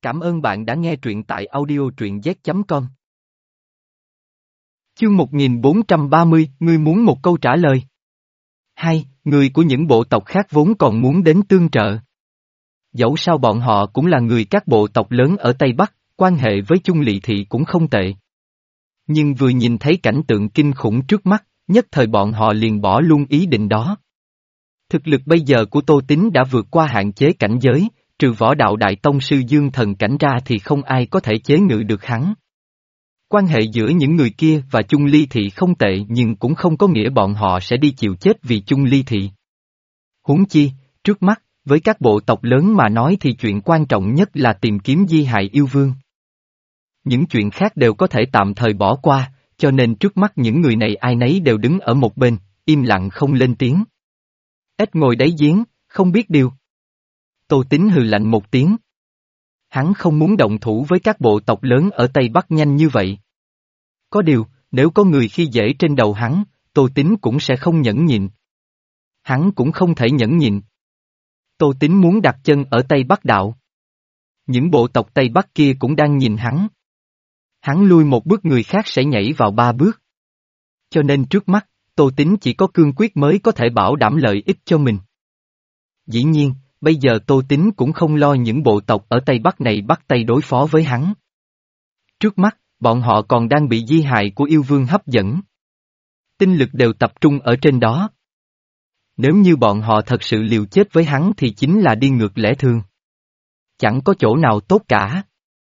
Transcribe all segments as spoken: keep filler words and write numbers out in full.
Cảm ơn bạn đã nghe truyện tại audio truyện z chấm com. Chương một nghìn bốn trăm ba mươi, ngươi muốn một câu trả lời. Hai, người của những bộ tộc khác vốn còn muốn đến tương trợ. Dẫu sao bọn họ cũng là người các bộ tộc lớn ở Tây Bắc, quan hệ với Chung Lỵ Thị cũng không tệ. Nhưng vừa nhìn thấy cảnh tượng kinh khủng trước mắt, nhất thời bọn họ liền bỏ luôn ý định đó. Thực lực bây giờ của Tô Tín đã vượt qua hạn chế cảnh giới, trừ võ đạo đại tông sư Dương Thần Cảnh ra thì không ai có thể chế ngự được hắn. Quan hệ giữa những người kia và Chung Ly Thị không tệ nhưng cũng không có nghĩa bọn họ sẽ đi chịu chết vì Chung Ly Thị. Huống chi, trước mắt, với các bộ tộc lớn mà nói thì chuyện quan trọng nhất là tìm kiếm di hại yêu vương. Những chuyện khác đều có thể tạm thời bỏ qua, cho nên trước mắt những người này ai nấy đều đứng ở một bên, im lặng không lên tiếng. Ếch ngồi đáy giếng, không biết điều. Tô Tín hừ lạnh một tiếng. Hắn không muốn động thủ với các bộ tộc lớn ở Tây Bắc nhanh như vậy. Có điều, nếu có người khi dễ trên đầu hắn, Tô Tín cũng sẽ không nhẫn nhịn. Hắn cũng không thể nhẫn nhịn. Tô Tín muốn đặt chân ở Tây Bắc đạo. Những bộ tộc Tây Bắc kia cũng đang nhìn hắn. Hắn lui một bước người khác sẽ nhảy vào ba bước. Cho nên trước mắt, Tô Tín chỉ có cương quyết mới có thể bảo đảm lợi ích cho mình. Dĩ nhiên, bây giờ Tô Tín cũng không lo những bộ tộc ở Tây Bắc này bắt tay đối phó với hắn. Trước mắt, bọn họ còn đang bị di hại của yêu vương hấp dẫn. Tinh lực đều tập trung ở trên đó. Nếu như bọn họ thật sự liều chết với hắn thì chính là đi ngược lẽ thường. Chẳng có chỗ nào tốt cả.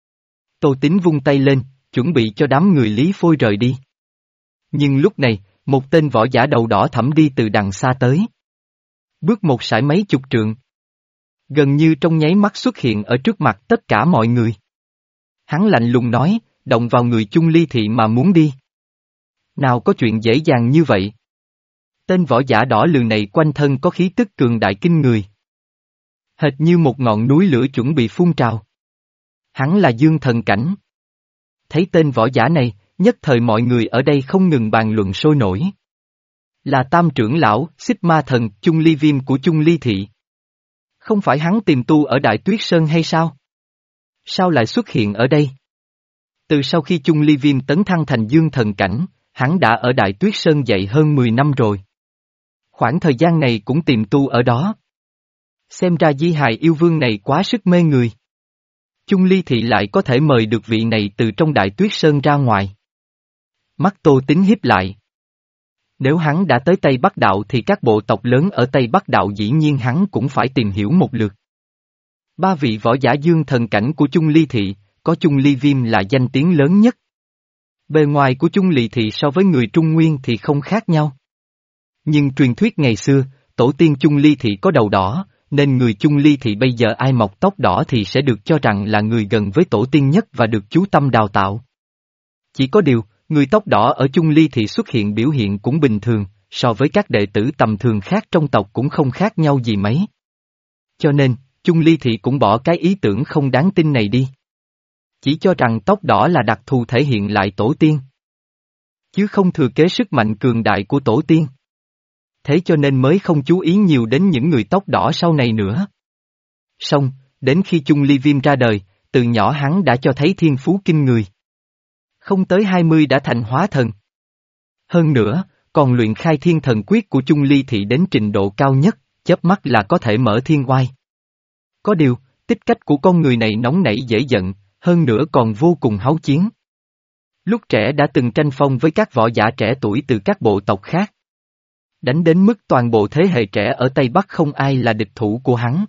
Tô Tín vung tay lên, chuẩn bị cho đám người Lý Phôi rời đi. Nhưng lúc này, một tên võ giả đầu đỏ thẫm đi từ đằng xa tới. Bước một sải mấy chục trượng. Gần như trong nháy mắt xuất hiện ở trước mặt tất cả mọi người. Hắn lạnh lùng nói, động vào người Chung Ly Thị mà muốn đi. Nào có chuyện dễ dàng như vậy. Tên võ giả đỏ lừ này quanh thân có khí tức cường đại kinh người. Hệt như một ngọn núi lửa chuẩn bị phun trào. Hắn là Dương Thần Cảnh. Thấy tên võ giả này, nhất thời mọi người ở đây không ngừng bàn luận sôi nổi. Là tam trưởng lão, Xích Ma Thần, Chung Ly Viêm của Chung Ly Thị. Không phải hắn tìm tu ở Đại Tuyết Sơn hay sao? Sao lại xuất hiện ở đây? Từ sau khi Chung Ly Viêm tấn thăng thành Dương Thần Cảnh, hắn đã ở Đại Tuyết Sơn dạy hơn mười năm rồi. Khoảng thời gian này cũng tìm tu ở đó. Xem ra di hài yêu vương này quá sức mê người. Chung Ly Thị lại có thể mời được vị này từ trong Đại Tuyết Sơn ra ngoài. Mắt Tô Tín híp lại. Nếu hắn đã tới Tây Bắc Đạo thì các bộ tộc lớn ở Tây Bắc Đạo dĩ nhiên hắn cũng phải tìm hiểu một lượt. Ba vị võ giả Dương Thần Cảnh của Chung Ly Thị, có Chung Ly Viêm là danh tiếng lớn nhất. Bề ngoài của Chung Ly Thị so với người Trung Nguyên thì không khác nhau. Nhưng truyền thuyết ngày xưa, tổ tiên Chung Ly Thị có đầu đỏ, nên người Chung Ly Thị bây giờ ai mọc tóc đỏ thì sẽ được cho rằng là người gần với tổ tiên nhất và được chú tâm đào tạo. Chỉ có điều, người tóc đỏ ở Chung Ly Thị xuất hiện biểu hiện cũng bình thường, so với các đệ tử tầm thường khác trong tộc cũng không khác nhau gì mấy. Cho nên, Chung Ly Thị cũng bỏ cái ý tưởng không đáng tin này đi. Chỉ cho rằng tóc đỏ là đặc thù thể hiện lại tổ tiên. Chứ không thừa kế sức mạnh cường đại của tổ tiên. Thế cho nên mới không chú ý nhiều đến những người tóc đỏ sau này nữa. Xong, đến khi Chung Ly Viêm ra đời, từ nhỏ hắn đã cho thấy thiên phú kinh người. Không tới hai mươi đã thành hóa thần. Hơn nữa, còn luyện khai thiên thần quyết của Chung Ly Thị đến trình độ cao nhất, chớp mắt là có thể mở thiên oai. Có điều, tích cách của con người này nóng nảy dễ giận, hơn nữa còn vô cùng háo chiến. Lúc trẻ đã từng tranh phong với các võ giả trẻ tuổi từ các bộ tộc khác. Đánh đến mức toàn bộ thế hệ trẻ ở Tây Bắc không ai là địch thủ của hắn.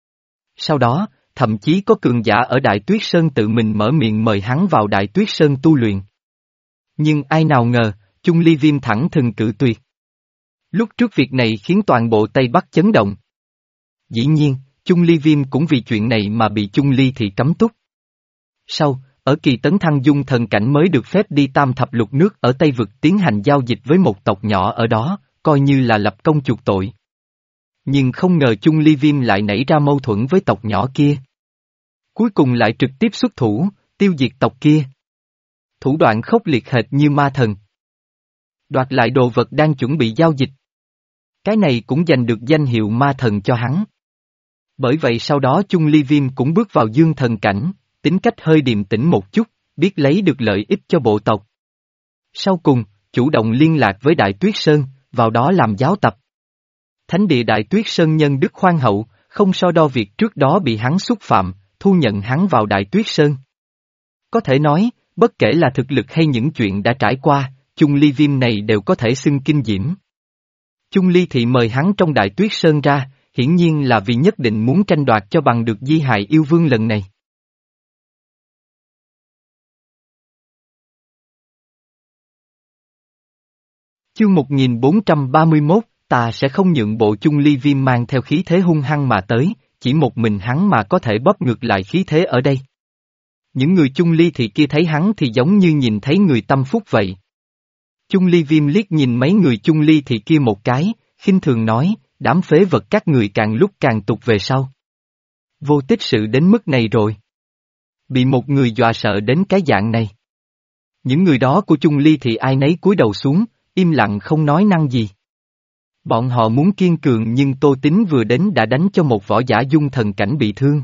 Sau đó, thậm chí có cường giả ở Đại Tuyết Sơn tự mình mở miệng mời hắn vào Đại Tuyết Sơn tu luyện. Nhưng ai nào ngờ, Chung Ly Viêm thẳng thừng cự tuyệt. Lúc trước việc này khiến toàn bộ Tây Bắc chấn động. Dĩ nhiên, Chung Ly Viêm cũng vì chuyện này mà bị Chung Ly Thị cấm túc. Sau, ở kỳ tấn thăng dung thần cảnh mới được phép đi tam thập lục nước ở Tây Vực tiến hành giao dịch với một tộc nhỏ ở đó, coi như là lập công chuộc tội. Nhưng không ngờ Chung Ly Viêm lại nảy ra mâu thuẫn với tộc nhỏ kia. Cuối cùng lại trực tiếp xuất thủ, tiêu diệt tộc kia. Thủ đoạn khốc liệt hệt như ma thần. Đoạt lại đồ vật đang chuẩn bị giao dịch. Cái này cũng giành được danh hiệu ma thần cho hắn. Bởi vậy sau đó Chung Ly Viêm cũng bước vào dương thần cảnh, tính cách hơi điềm tĩnh một chút, biết lấy được lợi ích cho bộ tộc. Sau cùng, chủ động liên lạc với Đại Tuyết Sơn, vào đó làm giáo tập. Thánh địa Đại Tuyết Sơn nhân đức khoan hậu, không so đo việc trước đó bị hắn xúc phạm, thu nhận hắn vào Đại Tuyết Sơn. Có thể nói, bất kể là thực lực hay những chuyện đã trải qua, Chung Ly Viêm này đều có thể xưng kinh diễm. Chung Ly Thị mời hắn trong Đại Tuyết Sơn ra, hiển nhiên là vì nhất định muốn tranh đoạt cho bằng được di hài yêu vương lần này. Chương một nghìn bốn trăm ba mươi mốt, ta sẽ không nhượng bộ. Chung Ly Viêm mang theo khí thế hung hăng mà tới, chỉ một mình hắn mà có thể bóp ngược lại khí thế ở đây. Những người Chung Ly Thị kia thấy hắn thì giống như nhìn thấy người tâm phúc vậy. Chung Ly Viêm liếc nhìn mấy người Chung Ly Thị kia một cái, khinh thường nói, đám phế vật các người càng lúc càng tụt về sau. Vô tích sự đến mức này rồi. Bị một người dọa sợ đến cái dạng này. Những người đó của Chung Ly Thị ai nấy cúi đầu xuống, im lặng không nói năng gì. Bọn họ muốn kiên cường nhưng Tô Tín vừa đến đã đánh cho một võ giả dung thần cảnh bị thương.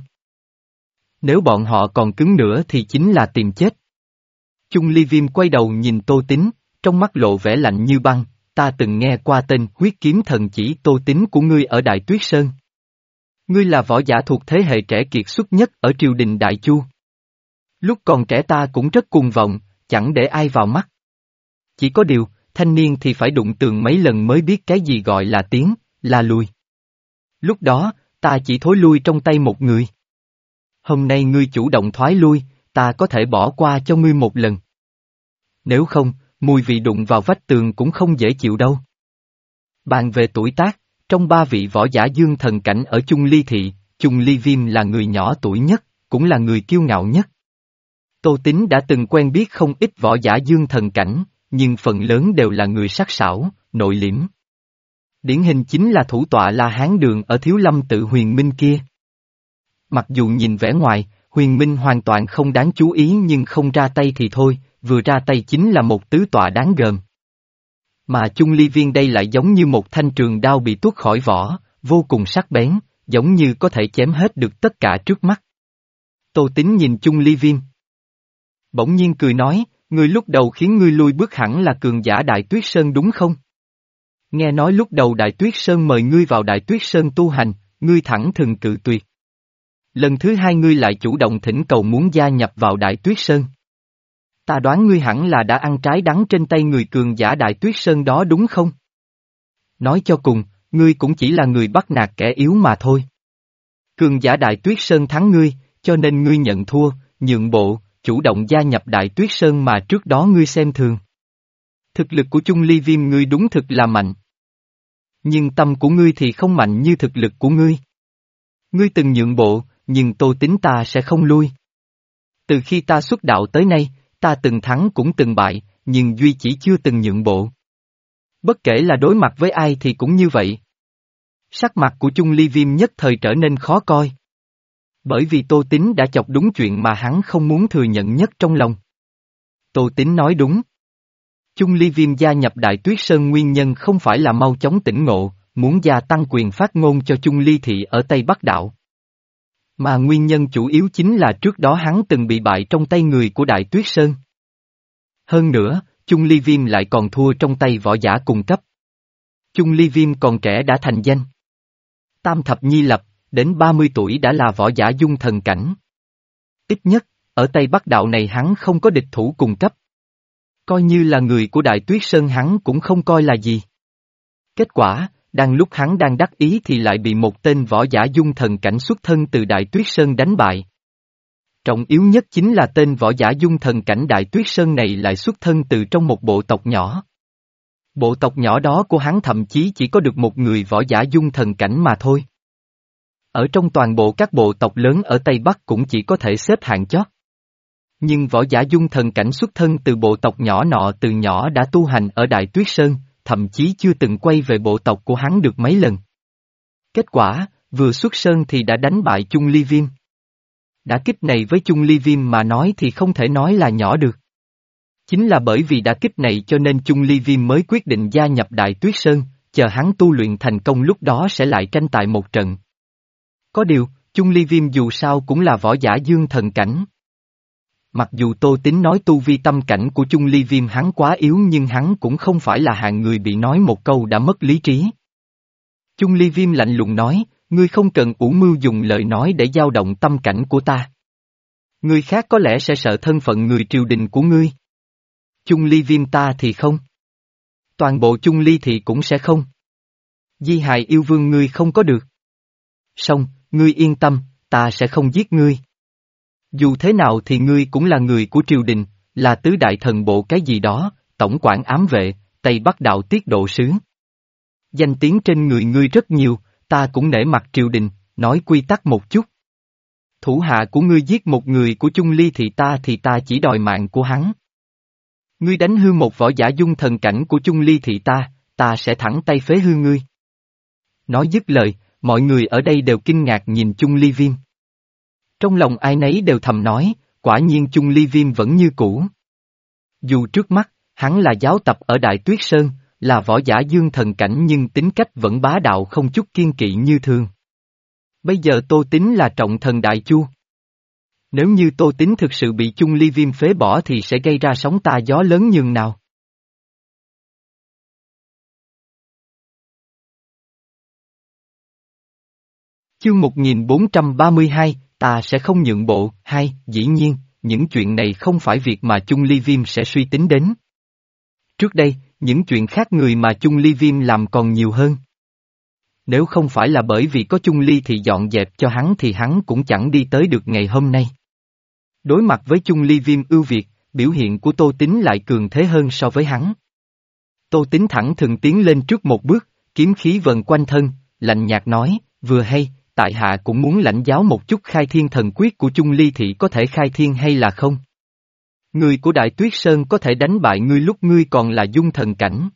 Nếu bọn họ còn cứng nữa thì chính là tìm chết. Chung Ly Viêm quay đầu nhìn Tô Tín, trong mắt lộ vẻ lạnh như băng, ta từng nghe qua tên huyết kiếm thần chỉ Tô Tín của ngươi ở Đại Tuyết Sơn. Ngươi là võ giả thuộc thế hệ trẻ kiệt xuất nhất ở triều đình Đại Chu. Lúc còn trẻ ta cũng rất cuồng vọng, chẳng để ai vào mắt. Chỉ có điều, thanh niên thì phải đụng tường mấy lần mới biết cái gì gọi là tiến, là lùi. Lúc đó, ta chỉ thối lui trong tay một người. Hôm nay ngươi chủ động thoái lui, ta có thể bỏ qua cho ngươi một lần. Nếu không, mùi vị đụng vào vách tường cũng không dễ chịu đâu. Bàn về tuổi tác, trong ba vị võ giả dương thần cảnh ở Chung Ly Thị, Chung Ly Viêm là người nhỏ tuổi nhất, cũng là người kiêu ngạo nhất. Tô Tín đã từng quen biết không ít võ giả dương thần cảnh, nhưng phần lớn đều là người sắc sảo, nội liễm. Điển hình chính là thủ tọa La Hán Đường ở Thiếu Lâm tự Huyền Minh kia. Mặc dù nhìn vẻ ngoài, Huyền Minh hoàn toàn không đáng chú ý nhưng không ra tay thì thôi, vừa ra tay chính là một tứ tọa đáng gờm. Mà Chung Ly Viên đây lại giống như một thanh trường đao bị tuốt khỏi vỏ, vô cùng sắc bén, giống như có thể chém hết được tất cả trước mắt. Tô Tín nhìn Chung Ly Viên. Bỗng nhiên cười nói, ngươi lúc đầu khiến ngươi lui bước hẳn là cường giả Đại Tuyết Sơn đúng không? Nghe nói lúc đầu Đại Tuyết Sơn mời ngươi vào Đại Tuyết Sơn tu hành, ngươi thẳng thừng cự tuyệt. Lần thứ hai ngươi lại chủ động thỉnh cầu muốn gia nhập vào Đại Tuyết Sơn. Ta đoán ngươi hẳn là đã ăn trái đắng trên tay người cường giả Đại Tuyết Sơn đó đúng không? Nói cho cùng, ngươi cũng chỉ là người bắt nạt kẻ yếu mà thôi. Cường giả Đại Tuyết Sơn thắng ngươi, cho nên ngươi nhận thua, nhượng bộ, chủ động gia nhập Đại Tuyết Sơn mà trước đó ngươi xem thường. Thực lực của Chung Ly Viêm ngươi đúng thực là mạnh. Nhưng tâm của ngươi thì không mạnh như thực lực của ngươi. Ngươi từng nhượng bộ, nhưng Tô Tín ta sẽ không lui. Từ khi ta xuất đạo tới nay, ta từng thắng cũng từng bại, nhưng duy chỉ chưa từng nhượng bộ. Bất kể là đối mặt với ai thì cũng như vậy. Sắc mặt của Chung Ly Viêm nhất thời trở nên khó coi. Bởi vì Tô Tín đã chọc đúng chuyện mà hắn không muốn thừa nhận nhất trong lòng. Tô Tín nói đúng. Chung Ly Viêm gia nhập Đại Tuyết Sơn nguyên nhân không phải là mau chóng tỉnh ngộ, muốn gia tăng quyền phát ngôn cho Chung Ly Thị ở Tây Bắc Đạo. Mà nguyên nhân chủ yếu chính là trước đó hắn từng bị bại trong tay người của Đại Tuyết Sơn. Hơn nữa, Chung Ly Viêm lại còn thua trong tay võ giả cùng cấp. Chung Ly Viêm còn trẻ đã thành danh. Tam thập nhi lập, đến ba mươi tuổi đã là võ giả dung thần cảnh. Ít nhất, ở Tây Bắc Đạo này hắn không có địch thủ cùng cấp. Coi như là người của Đại Tuyết Sơn hắn cũng không coi là gì. Kết quả, đang lúc hắn đang đắc ý thì lại bị một tên võ giả dung thần cảnh xuất thân từ Đại Tuyết Sơn đánh bại. Trọng yếu nhất chính là tên võ giả dung thần cảnh Đại Tuyết Sơn này lại xuất thân từ trong một bộ tộc nhỏ. Bộ tộc nhỏ đó của hắn thậm chí chỉ có được một người võ giả dung thần cảnh mà thôi. Ở trong toàn bộ các bộ tộc lớn ở Tây Bắc cũng chỉ có thể xếp hạng chót. Nhưng võ giả dung thần cảnh xuất thân từ bộ tộc nhỏ nọ từ nhỏ đã tu hành ở Đại Tuyết Sơn, thậm chí chưa từng quay về bộ tộc của hắn được mấy lần. Kết quả, vừa xuất sơn thì đã đánh bại Chung Ly Viêm. Đả kích này với Chung Ly Viêm mà nói thì không thể nói là nhỏ được. Chính là bởi vì đả kích này cho nên Chung Ly Viêm mới quyết định gia nhập Đại Tuyết Sơn, chờ hắn tu luyện thành công lúc đó sẽ lại tranh tài một trận. Có điều, Chung Ly Viêm dù sao cũng là võ giả dương thần cảnh. Mặc dù Tô Tín nói tu vi tâm cảnh của Chung Ly Viêm hắn quá yếu nhưng hắn cũng không phải là hạng người bị nói một câu đã mất lý trí. Chung Ly Viêm lạnh lùng nói, ngươi không cần ủ mưu dùng lời nói để dao động tâm cảnh của ta. Người khác có lẽ sẽ sợ thân phận người triều đình của ngươi. Chung Ly Viêm ta thì không. Toàn bộ Chung Ly thì cũng sẽ không. Di hài yêu vương ngươi không có được. Xong, ngươi yên tâm, ta sẽ không giết ngươi. Dù thế nào thì ngươi cũng là người của triều đình, là tứ đại thần bộ cái gì đó, tổng quản ám vệ, Tây Bắc đạo tiết độ sứ. Danh tiếng trên người ngươi rất nhiều, ta cũng nể mặt triều đình, nói quy tắc một chút. Thủ hạ của ngươi giết một người của Chung Ly thì ta thì ta chỉ đòi mạng của hắn. Ngươi đánh hư một võ giả dung thần cảnh của Chung Ly thì ta, ta sẽ thẳng tay phế hư ngươi. Nói dứt lời, mọi người ở đây đều kinh ngạc nhìn Chung Ly Viêm. Trong lòng ai nấy đều thầm nói, quả nhiên Chung Ly Viêm vẫn như cũ. Dù trước mắt, hắn là giáo tập ở Đại Tuyết Sơn, là võ giả dương thần cảnh nhưng tính cách vẫn bá đạo không chút kiên kỵ như thường. Bây giờ Tô Tín là trọng thần Đại Chu. Nếu như Tô Tín thực sự bị Chung Ly Viêm phế bỏ thì sẽ gây ra sóng to gió lớn nhường nào. Chương một nghìn bốn trăm ba mươi hai, ta sẽ không nhượng bộ, hai, dĩ nhiên, những chuyện này không phải việc mà Chung Ly Viêm sẽ suy tính đến. Trước đây, những chuyện khác người mà Chung Ly Viêm làm còn nhiều hơn. Nếu không phải là bởi vì có Chung Ly thì dọn dẹp cho hắn thì hắn cũng chẳng đi tới được ngày hôm nay. Đối mặt với Chung Ly Viêm ưu việt, biểu hiện của Tô Tín lại cường thế hơn so với hắn. Tô Tín thẳng thừng tiến lên trước một bước, kiếm khí vần quanh thân, lạnh nhạt nói, vừa hay, tại hạ cũng muốn lãnh giáo một chút khai thiên thần quyết của Chung Ly thị có thể khai thiên hay là không. Người của Đại Tuyết Sơn có thể đánh bại ngươi lúc ngươi còn là dung thần cảnh.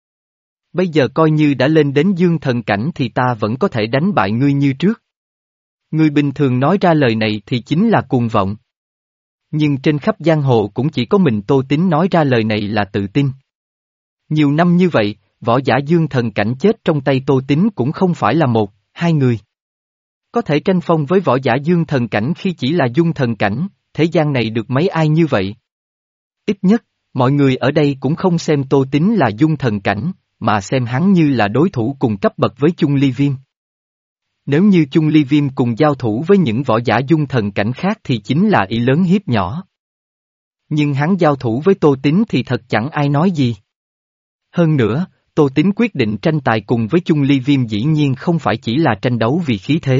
Bây giờ coi như đã lên đến dương thần cảnh thì ta vẫn có thể đánh bại ngươi như trước. Người bình thường nói ra lời này thì chính là cuồng vọng. Nhưng trên khắp giang hồ cũng chỉ có mình Tô Tín nói ra lời này là tự tin. Nhiều năm như vậy, võ giả dương thần cảnh chết trong tay Tô Tín cũng không phải là một, hai người. Có thể tranh phong với võ giả dương thần cảnh khi chỉ là dung thần cảnh, thế gian này được mấy ai như vậy? Ít nhất, mọi người ở đây cũng không xem Tô Tín là dung thần cảnh, mà xem hắn như là đối thủ cùng cấp bậc với Chung Ly Viêm. Nếu như Chung Ly Viêm cùng giao thủ với những võ giả dung thần cảnh khác thì chính là ý lớn hiếp nhỏ. Nhưng hắn giao thủ với Tô Tín thì thật chẳng ai nói gì. Hơn nữa, Tô Tín quyết định tranh tài cùng với Chung Ly Viêm dĩ nhiên không phải chỉ là tranh đấu vì khí thế.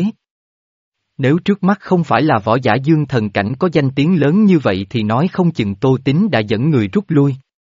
Nếu trước mắt không phải là võ giả dương thần cảnh có danh tiếng lớn như vậy thì nói không chừng Tô Tín đã dẫn người rút lui.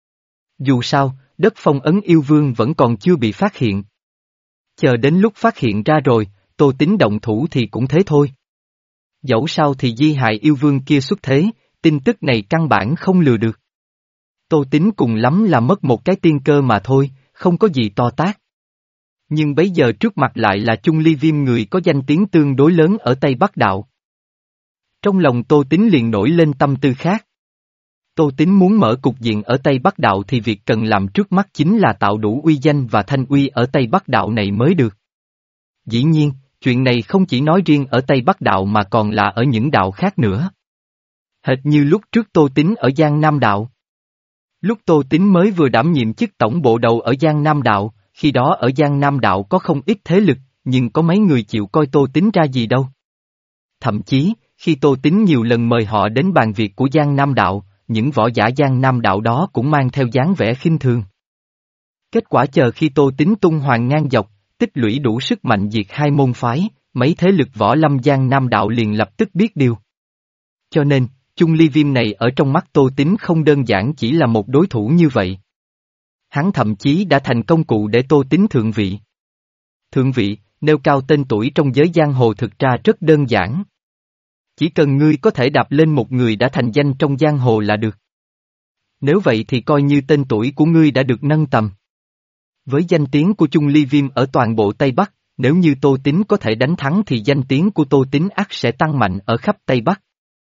Dù sao, đất phong ấn yêu vương vẫn còn chưa bị phát hiện. Chờ đến lúc phát hiện ra rồi, Tô Tín động thủ thì cũng thế thôi. Dẫu sao thì di hại yêu vương kia xuất thế, tin tức này căn bản không lừa được. Tô Tín cùng lắm là mất một cái tiên cơ mà thôi, không có gì to tát. Nhưng bấy giờ trước mặt lại là Chung Ly Viêm người có danh tiếng tương đối lớn ở Tây Bắc Đạo. Trong lòng Tô Tín liền nổi lên tâm tư khác. Tô Tín muốn mở cục diện ở Tây Bắc Đạo thì việc cần làm trước mắt chính là tạo đủ uy danh và thanh uy ở Tây Bắc Đạo này mới được. Dĩ nhiên, chuyện này không chỉ nói riêng ở Tây Bắc Đạo mà còn là ở những đạo khác nữa. Hệt như lúc trước Tô Tín ở Giang Nam Đạo. Lúc Tô Tín mới vừa đảm nhiệm chức tổng bộ đầu ở Giang Nam Đạo, khi đó ở Giang Nam Đạo có không ít thế lực, nhưng có mấy người chịu coi Tô Tín ra gì đâu. Thậm chí, khi Tô Tín nhiều lần mời họ đến bàn việc của Giang Nam Đạo, những võ giả Giang Nam Đạo đó cũng mang theo dáng vẻ khinh thường. Kết quả chờ khi Tô Tín tung hoành ngang dọc, tích lũy đủ sức mạnh diệt hai môn phái, mấy thế lực võ lâm Giang Nam Đạo liền lập tức biết điều. Cho nên, Chung Ly Viêm này ở trong mắt Tô Tín không đơn giản chỉ là một đối thủ như vậy. Hắn thậm chí đã thành công cụ để Tô Tín thượng vị. Thượng vị, nêu cao tên tuổi trong giới giang hồ thực ra rất đơn giản. Chỉ cần ngươi có thể đạp lên một người đã thành danh trong giang hồ là được. Nếu vậy thì coi như tên tuổi của ngươi đã được nâng tầm. Với danh tiếng của Chung Ly Viêm ở toàn bộ Tây Bắc, nếu như Tô Tín có thể đánh thắng thì danh tiếng của Tô Tín ắt sẽ tăng mạnh ở khắp Tây Bắc.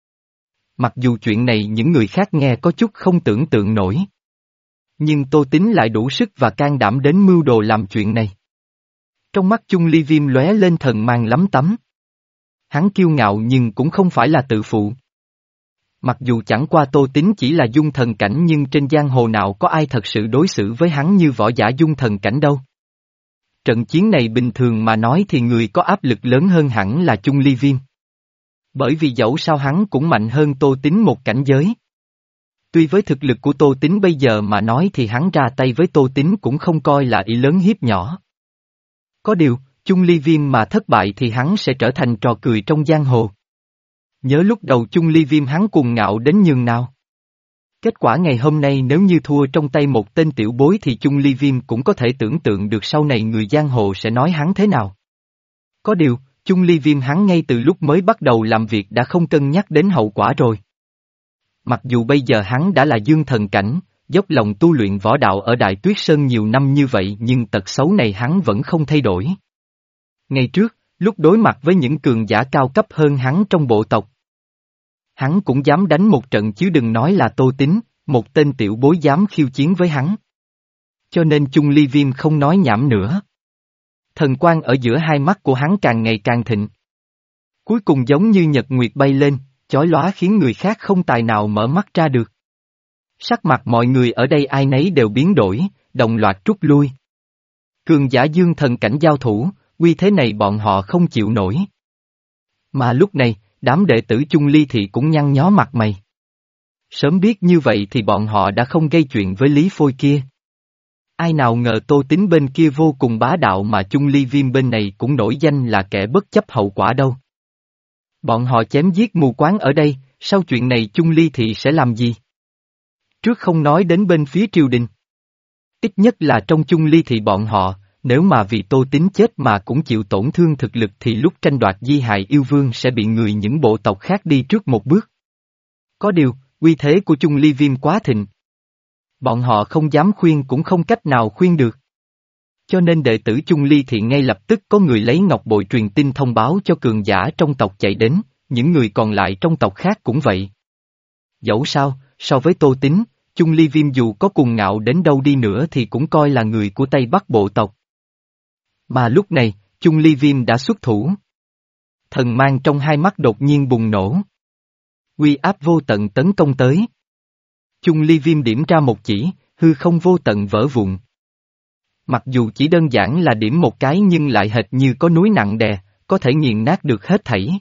Mặc dù chuyện này những người khác nghe có chút không tưởng tượng nổi. Nhưng Tô Tín lại đủ sức và can đảm đến mưu đồ làm chuyện này. Trong mắt Chung Ly Viêm lóe lên thần mang lắm tấm. Hắn kiêu ngạo nhưng cũng không phải là tự phụ. Mặc dù chẳng qua Tô Tín chỉ là dung thần cảnh nhưng trên giang hồ nào có ai thật sự đối xử với hắn như võ giả dung thần cảnh đâu. Trận chiến này bình thường mà nói thì người có áp lực lớn hơn hẳn là Chung Ly Viêm. Bởi vì dẫu sao hắn cũng mạnh hơn Tô Tín một cảnh giới. Tuy với thực lực của Tô Tín bây giờ mà nói thì hắn ra tay với Tô Tín cũng không coi là ý lớn hiếp nhỏ. Có điều, Chung Ly Viêm mà thất bại thì hắn sẽ trở thành trò cười trong giang hồ. Nhớ lúc đầu Chung Ly Viêm hắn cuồng ngạo đến nhường nào. Kết quả ngày hôm nay nếu như thua trong tay một tên tiểu bối thì Chung Ly Viêm cũng có thể tưởng tượng được sau này người giang hồ sẽ nói hắn thế nào. Có điều, Chung Ly Viêm hắn ngay từ lúc mới bắt đầu làm việc đã không cân nhắc đến hậu quả rồi. Mặc dù bây giờ hắn đã là dương thần cảnh, dốc lòng tu luyện võ đạo ở Đại Tuyết Sơn nhiều năm như vậy nhưng tật xấu này hắn vẫn không thay đổi. Ngày trước, lúc đối mặt với những cường giả cao cấp hơn hắn trong bộ tộc, hắn cũng dám đánh một trận chứ đừng nói là Tô Tín, một tên tiểu bối dám khiêu chiến với hắn. Cho nên Chung Ly Viêm không nói nhảm nữa. Thần quang ở giữa hai mắt của hắn càng ngày càng thịnh. Cuối cùng giống như nhật nguyệt bay lên, chói lóa khiến người khác không tài nào mở mắt ra được. Sắc mặt mọi người ở đây ai nấy đều biến đổi, đồng loạt rút lui. Cường giả dương thần cảnh giao thủ, uy thế này bọn họ không chịu nổi. Mà lúc này, đám đệ tử Chung Ly thì cũng nhăn nhó mặt mày. Sớm biết như vậy thì bọn họ đã không gây chuyện với Lý Phôi kia. Ai nào ngờ Tô Tín bên kia vô cùng bá đạo mà Chung Ly Viêm bên này cũng nổi danh là kẻ bất chấp hậu quả đâu. Bọn họ chém giết mù quáng ở đây, sau chuyện này Chung Ly thì sẽ làm gì? Trước không nói đến bên phía triều đình. Ít nhất là trong Chung Ly thì bọn họ, nếu mà vì Tô Tín chết mà cũng chịu tổn thương thực lực thì lúc tranh đoạt di hài yêu vương sẽ bị người những bộ tộc khác đi trước một bước. Có điều, uy thế của Chung Ly Viêm quá thịnh. Bọn họ không dám khuyên cũng không cách nào khuyên được. Cho nên đệ tử Chung Ly thì ngay lập tức có người lấy ngọc bội truyền tin thông báo cho cường giả trong tộc chạy đến, những người còn lại trong tộc khác cũng vậy. Dẫu sao, so với Tô Tín, Chung Ly Viêm dù có cuồng ngạo đến đâu đi nữa thì cũng coi là người của Tây Bắc bộ tộc. Mà lúc này, Chung Ly Viêm đã xuất thủ. Thần mang trong hai mắt đột nhiên bùng nổ. Uy áp vô tận tấn công tới. Chung Ly Viêm điểm ra một chỉ, hư không vô tận vỡ vụn. Mặc dù chỉ đơn giản là điểm một cái nhưng lại hệt như có núi nặng đè, có thể nghiền nát được hết thảy.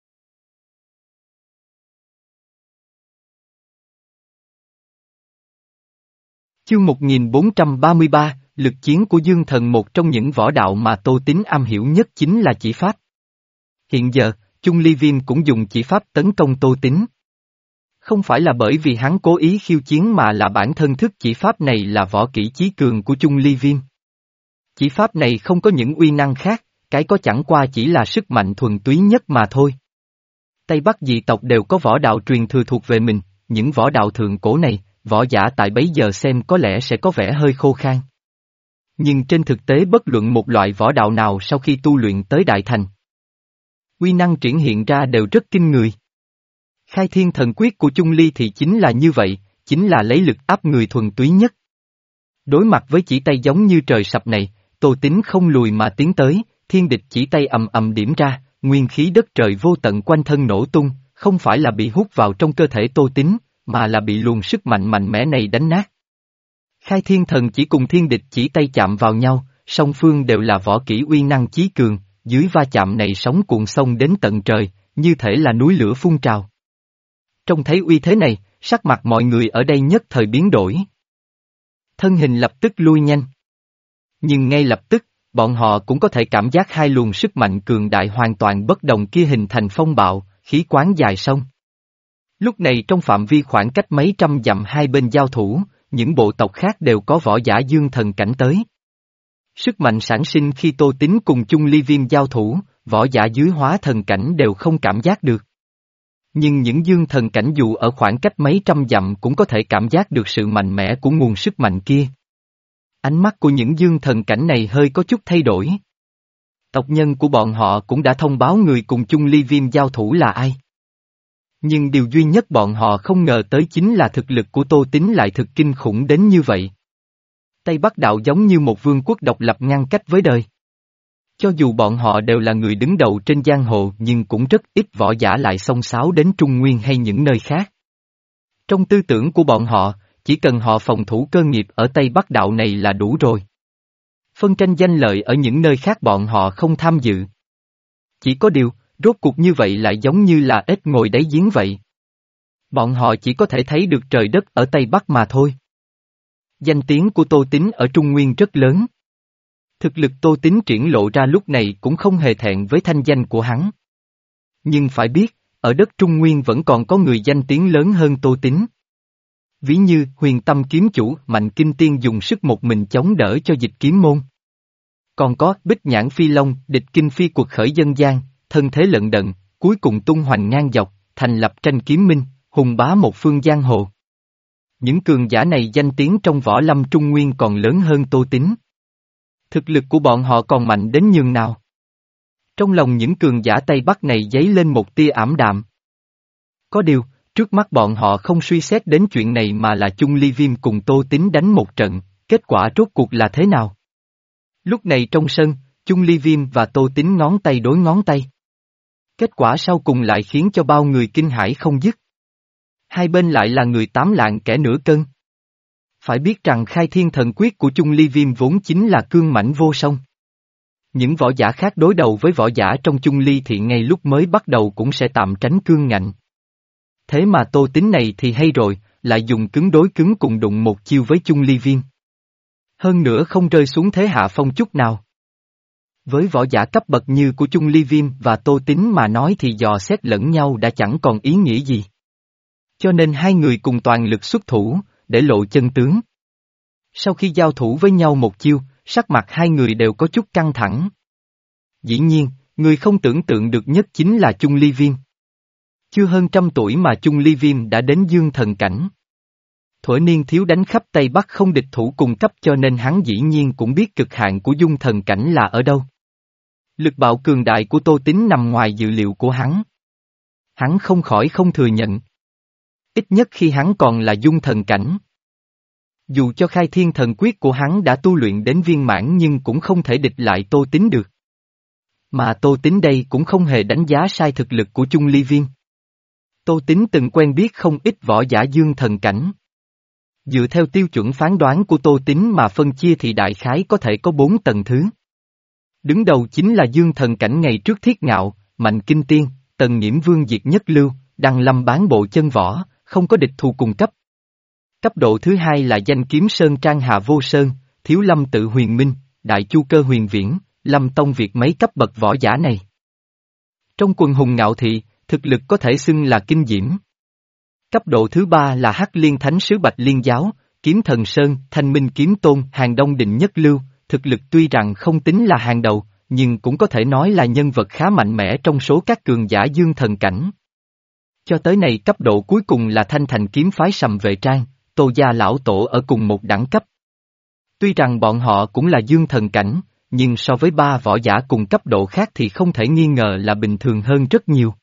Chương một nghìn bốn trăm ba mươi ba, lực chiến của Dương Thần. Một trong những võ đạo mà Tô Tín am hiểu nhất chính là chỉ pháp. Hiện giờ, Chung Ly Viêm cũng dùng chỉ pháp tấn công Tô Tín. Không phải là bởi vì hắn cố ý khiêu chiến mà là bản thân thức chỉ pháp này là võ kỹ chí cường của Chung Ly Viêm. Chỉ pháp này không có những uy năng khác, cái có chẳng qua chỉ là sức mạnh thuần túy nhất mà thôi. Tây Bắc dị tộc đều có võ đạo truyền thừa thuộc về mình, những võ đạo thượng cổ này, võ giả tại bấy giờ xem có lẽ sẽ có vẻ hơi khô khan. Nhưng trên thực tế bất luận một loại võ đạo nào sau khi tu luyện tới đại thành, uy năng triển hiện ra đều rất kinh người. Khai thiên thần quyết của Chung Ly thì chính là như vậy, chính là lấy lực áp người thuần túy nhất. Đối mặt với chỉ tay giống như trời sập này, Tô Tín không lùi mà tiến tới, thiên địch chỉ tay ầm ầm điểm ra, nguyên khí đất trời vô tận quanh thân nổ tung, không phải là bị hút vào trong cơ thể Tô Tín, mà là bị luồng sức mạnh mạnh mẽ này đánh nát. Khai thiên thần chỉ cùng thiên địch chỉ tay chạm vào nhau, song phương đều là võ kỹ uy năng chí cường, dưới va chạm này sóng cuộn sông đến tận trời, như thể là núi lửa phun trào. Trông thấy uy thế này, sắc mặt mọi người ở đây nhất thời biến đổi. Thân hình lập tức lui nhanh. Nhưng ngay lập tức, bọn họ cũng có thể cảm giác hai luồng sức mạnh cường đại hoàn toàn bất đồng kia hình thành phong bạo, khí quán dài sông. Lúc này trong phạm vi khoảng cách mấy trăm dặm hai bên giao thủ, những bộ tộc khác đều có võ giả dương thần cảnh tới. Sức mạnh sản sinh khi Tô Tín cùng Chung Ly Viêm giao thủ, võ giả dưới hóa thần cảnh đều không cảm giác được. Nhưng những dương thần cảnh dù ở khoảng cách mấy trăm dặm cũng có thể cảm giác được sự mạnh mẽ của nguồn sức mạnh kia. Ánh mắt của những dương thần cảnh này hơi có chút thay đổi. Tộc nhân của bọn họ cũng đã thông báo người cùng Chung Ly Viêm giao thủ là ai. Nhưng điều duy nhất bọn họ không ngờ tới chính là thực lực của Tô Tín lại thực kinh khủng đến như vậy. Tây Bắc đạo giống như một vương quốc độc lập ngăn cách với đời. Cho dù bọn họ đều là người đứng đầu trên giang hồ nhưng cũng rất ít võ giả lại xông xáo đến Trung Nguyên hay những nơi khác. Trong tư tưởng của bọn họ, chỉ cần họ phòng thủ cơ nghiệp ở Tây Bắc đạo này là đủ rồi. Phân tranh danh lợi ở những nơi khác bọn họ không tham dự. Chỉ có điều, rốt cuộc như vậy lại giống như là ếch ngồi đáy giếng vậy. Bọn họ chỉ có thể thấy được trời đất ở Tây Bắc mà thôi. Danh tiếng của Tô Tín ở Trung Nguyên rất lớn. Thực lực Tô Tín triển lộ ra lúc này cũng không hề thẹn với thanh danh của hắn. Nhưng phải biết, ở đất Trung Nguyên vẫn còn có người danh tiếng lớn hơn Tô Tín. Ví như Huyền Tâm kiếm chủ Mạnh Kinh Tiên dùng sức một mình chống đỡ cho Dịch Kiếm môn. Còn có Bích Nhãn Phi Long, địch kinh phi cuộc khởi dân gian, thân thế lận đận, cuối cùng tung hoành ngang dọc, thành lập tranh kiếm minh, hùng bá một phương giang hồ. Những cường giả này danh tiếng trong võ lâm Trung Nguyên còn lớn hơn Tô Tín. Thực lực của bọn họ còn mạnh đến nhường nào. Trong lòng những cường giả Tây Bắc này dấy lên một tia ảm đạm. Có điều, trước mắt bọn họ không suy xét đến chuyện này mà là Chung Ly Viêm cùng Tô Tín đánh một trận, kết quả rốt cuộc là thế nào? Lúc này trong sân, Chung Ly Viêm và Tô Tín ngón tay đối ngón tay. Kết quả sau cùng lại khiến cho bao người kinh hãi không dứt. Hai bên lại là người tám lạng kẻ nửa cân. Phải biết rằng khai thiên thần quyết của Chung Ly Viêm vốn chính là cương mãnh vô song. Những võ giả khác đối đầu với võ giả trong Chung Ly thì ngay lúc mới bắt đầu cũng sẽ tạm tránh cương ngạnh. Thế mà Tô Tín này thì hay rồi, lại dùng cứng đối cứng cùng đụng một chiêu với Chung Ly Viêm. Hơn nữa không rơi xuống thế hạ phong chút nào. Với võ giả cấp bậc như của Chung Ly Viêm và Tô Tín mà nói thì dò xét lẫn nhau đã chẳng còn ý nghĩa gì. Cho nên hai người cùng toàn lực xuất thủ, để lộ chân tướng. Sau khi giao thủ với nhau một chiêu, sắc mặt hai người đều có chút căng thẳng. Dĩ nhiên, người không tưởng tượng được nhất chính là Chung Ly Viêm. Chưa hơn trăm tuổi mà Chung Ly Viêm đã đến dương thần cảnh. Thuở niên thiếu đánh khắp Tây Bắc không địch thủ cùng cấp cho nên hắn dĩ nhiên cũng biết cực hạn của dung thần cảnh là ở đâu. Lực bạo cường đại của Tô Tín nằm ngoài dự liệu của hắn. Hắn không khỏi không thừa nhận. Ít nhất khi hắn còn là dung thần cảnh. Dù cho khai thiên thần quyết của hắn đã tu luyện đến viên mãn nhưng cũng không thể địch lại Tô Tín được. Mà Tô Tín đây cũng không hề đánh giá sai thực lực của Chung Ly Viêm. Tô Tín từng quen biết không ít võ giả dương thần cảnh. Dựa theo tiêu chuẩn phán đoán của Tô Tín mà phân chia thì đại khái có thể có bốn tầng thứ. Đứng đầu chính là dương thần cảnh ngày trước Thiết Ngạo, Mạnh Kinh Tiên, Tần Nhiễm Vương Diệt Nhất Lưu, Đăng Lâm bán bộ chân võ, không có địch thù cùng cấp. Cấp độ thứ hai là danh kiếm Sơn Trang Hạ Vô Sơn, Thiếu Lâm Tự Huyền Minh, Đại Chu Cơ Huyền Viễn, Lâm Tông Việt mấy cấp bậc võ giả này. Trong quần hùng ngạo thị, thực lực có thể xưng là kinh diễm. Cấp độ thứ ba là Hắc Liên Thánh Sứ Bạch Liên Giáo, Kiếm Thần Sơn, Thanh Minh Kiếm Tôn, Hàng Đông Định Nhất Lưu, thực lực tuy rằng không tính là hàng đầu, nhưng cũng có thể nói là nhân vật khá mạnh mẽ trong số các cường giả dương thần cảnh. Cho tới này cấp độ cuối cùng là Thanh Thành Kiếm Phái Sầm Vệ Trang, Tô Gia Lão Tổ ở cùng một đẳng cấp. Tuy rằng bọn họ cũng là dương thần cảnh, nhưng so với ba võ giả cùng cấp độ khác thì không thể nghi ngờ là bình thường hơn rất nhiều.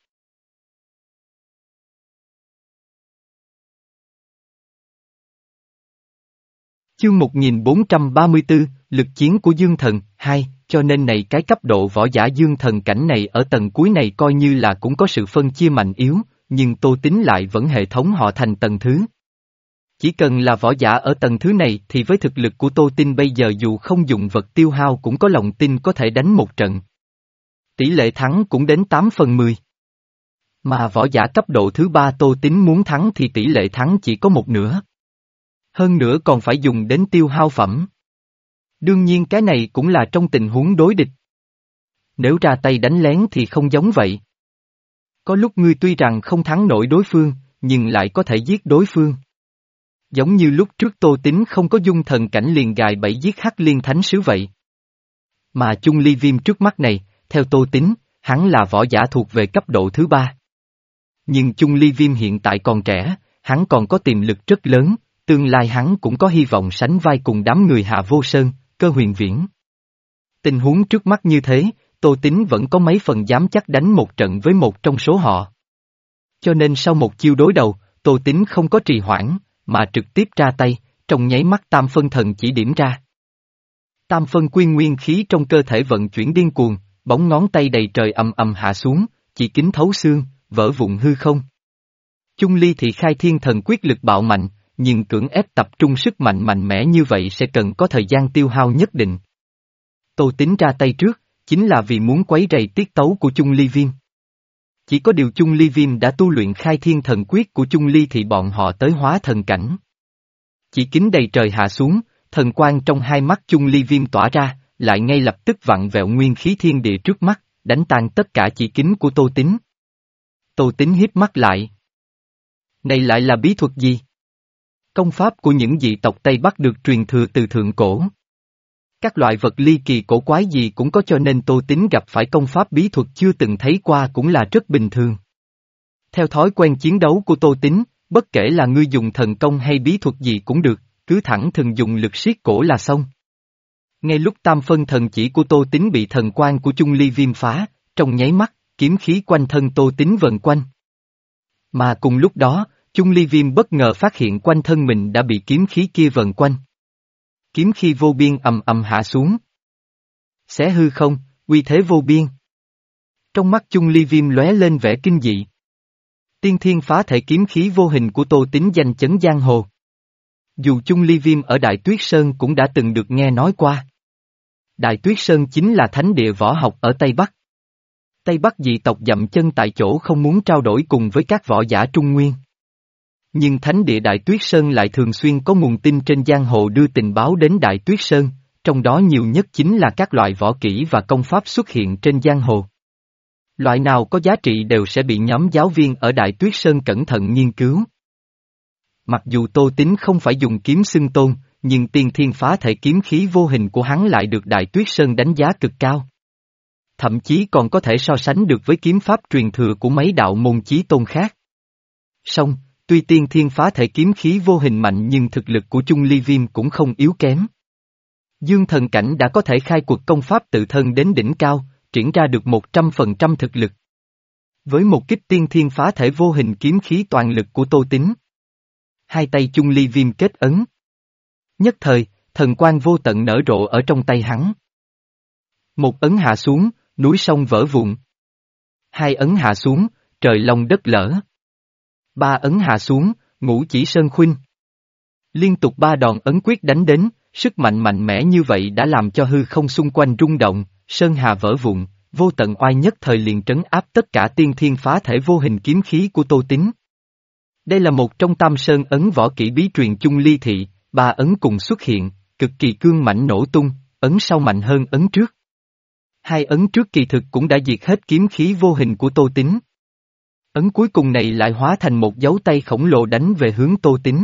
Chương một nghìn bốn trăm ba mươi tư, lực chiến của Dương Thần, hai, cho nên này cái cấp độ võ giả Dương Thần cảnh này ở tầng cuối này coi như là cũng có sự phân chia mạnh yếu, nhưng Tô Tín lại vẫn hệ thống họ thành tầng thứ. Chỉ cần là võ giả ở tầng thứ này thì với thực lực của Tô Tín bây giờ dù không dùng vật tiêu hao cũng có lòng tin có thể đánh một trận. Tỷ lệ thắng cũng đến tám phần mười. Mà võ giả cấp độ thứ ba Tô Tín muốn thắng thì tỷ lệ thắng chỉ có một nửa. Hơn nữa còn phải dùng đến tiêu hao phẩm. Đương nhiên cái này cũng là trong tình huống đối địch. Nếu ra tay đánh lén thì không giống vậy. Có lúc ngươi tuy rằng không thắng nổi đối phương, nhưng lại có thể giết đối phương. Giống như lúc trước Tô Tín không có dung thần cảnh liền gài bẫy giết Hắc Liên Thánh Sứ vậy. Mà Chung Ly Viêm trước mắt này, theo Tô Tín, hắn là võ giả thuộc về cấp độ thứ ba. Nhưng Chung Ly Viêm hiện tại còn trẻ, hắn còn có tiềm lực rất lớn, tương lai hắn cũng có hy vọng sánh vai cùng đám người Hạ Vô Sơn, Cơ Huyền Viễn. Tình huống trước mắt như thế, Tô Tín vẫn có mấy phần dám chắc đánh một trận với một trong số họ. Cho nên sau một chiêu đối đầu, Tô Tín không có trì hoãn, mà trực tiếp ra tay, trong nháy mắt tam phân thần chỉ điểm ra. Tam phân quyên nguyên khí trong cơ thể vận chuyển điên cuồng, bóng ngón tay đầy trời ầm ầm hạ xuống, chỉ kính thấu xương, vỡ vụn hư không. Chung Ly Thị khai thiên thần quyết lực bạo mạnh, nhưng cưỡng ép tập trung sức mạnh mạnh mẽ như vậy sẽ cần có thời gian tiêu hao nhất định. Tô Tín ra tay trước, chính là vì muốn quấy rầy tiết tấu của Chung Ly Viêm. Chỉ có điều Chung Ly Viêm đã tu luyện khai thiên thần quyết của Chung Ly Thị bọn họ tới hóa thần cảnh. Chỉ kính đầy trời hạ xuống, thần quang trong hai mắt Chung Ly Viêm tỏa ra, lại ngay lập tức vặn vẹo nguyên khí thiên địa trước mắt, đánh tan tất cả chỉ kính của Tô Tín. Tô Tín híp mắt lại. Này lại là bí thuật gì? Công pháp của những dị tộc Tây Bắc được truyền thừa từ thượng cổ. Các loại vật ly kỳ cổ quái gì cũng có, cho nên Tô Tín gặp phải công pháp bí thuật chưa từng thấy qua cũng là rất bình thường. Theo thói quen chiến đấu của Tô Tín, bất kể là ngươi dùng thần công hay bí thuật gì cũng được, cứ thẳng thừng dùng lực siết cổ là xong. Ngay lúc tam phân thần chỉ của Tô Tín bị thần quang của Chung Ly Viêm phá, trong nháy mắt, kiếm khí quanh thân Tô Tín vần quanh. Mà cùng lúc đó, Chung Ly Viêm bất ngờ phát hiện quanh thân mình đã bị kiếm khí kia vần quanh. Kiếm khí vô biên ầm ầm hạ xuống. Xé hư không, uy thế vô biên. Trong mắt Chung Ly Viêm lóe lên vẻ kinh dị. Tiên thiên phá thể kiếm khí vô hình của Tô Tín danh chấn giang hồ. Dù Chung Ly Viêm ở Đại Tuyết Sơn cũng đã từng được nghe nói qua. Đại Tuyết Sơn chính là thánh địa võ học ở Tây Bắc. Tây Bắc dị tộc dậm chân tại chỗ không muốn trao đổi cùng với các võ giả Trung Nguyên. Nhưng thánh địa Đại Tuyết Sơn lại thường xuyên có nguồn tin trên giang hồ đưa tình báo đến Đại Tuyết Sơn, trong đó nhiều nhất chính là các loại võ kỹ và công pháp xuất hiện trên giang hồ. Loại nào có giá trị đều sẽ bị nhóm giáo viên ở Đại Tuyết Sơn cẩn thận nghiên cứu. Mặc dù Tô Tín không phải dùng kiếm xưng tôn, nhưng tiên thiên phá thể kiếm khí vô hình của hắn lại được Đại Tuyết Sơn đánh giá cực cao. Thậm chí còn có thể so sánh được với kiếm pháp truyền thừa của mấy đạo môn chí tôn khác. Song, tuy tiên thiên phá thể kiếm khí vô hình mạnh nhưng thực lực của Chung Ly Viêm cũng không yếu kém. Dương thần cảnh đã có thể khai quật công pháp tự thân đến đỉnh cao, triển ra được một trăm phần trăm thực lực. Với một kích tiên thiên phá thể vô hình kiếm khí toàn lực của Tô Tín. Hai tay Chung Ly Viêm kết ấn. Nhất thời, thần quang vô tận nở rộ ở trong tay hắn. Một ấn hạ xuống, núi sông vỡ vụn. Hai ấn hạ xuống, trời long đất lở. Ba ấn hạ xuống, ngũ chỉ sơn khuynh. Liên tục ba đòn ấn quyết đánh đến, sức mạnh mạnh mẽ như vậy đã làm cho hư không xung quanh rung động, sơn hà vỡ vụn, vô tận oai nhất thời liền trấn áp tất cả tiên thiên phá thể vô hình kiếm khí của Tô Tín. Đây là một trong tam sơn ấn võ kỹ bí truyền Chung Ly Thị, ba ấn cùng xuất hiện, cực kỳ cương mãnh nổ tung, ấn sau mạnh hơn ấn trước. Hai ấn trước kỳ thực cũng đã diệt hết kiếm khí vô hình của Tô Tín. Ấn cuối cùng này lại hóa thành một dấu tay khổng lồ đánh về hướng Tô Tín.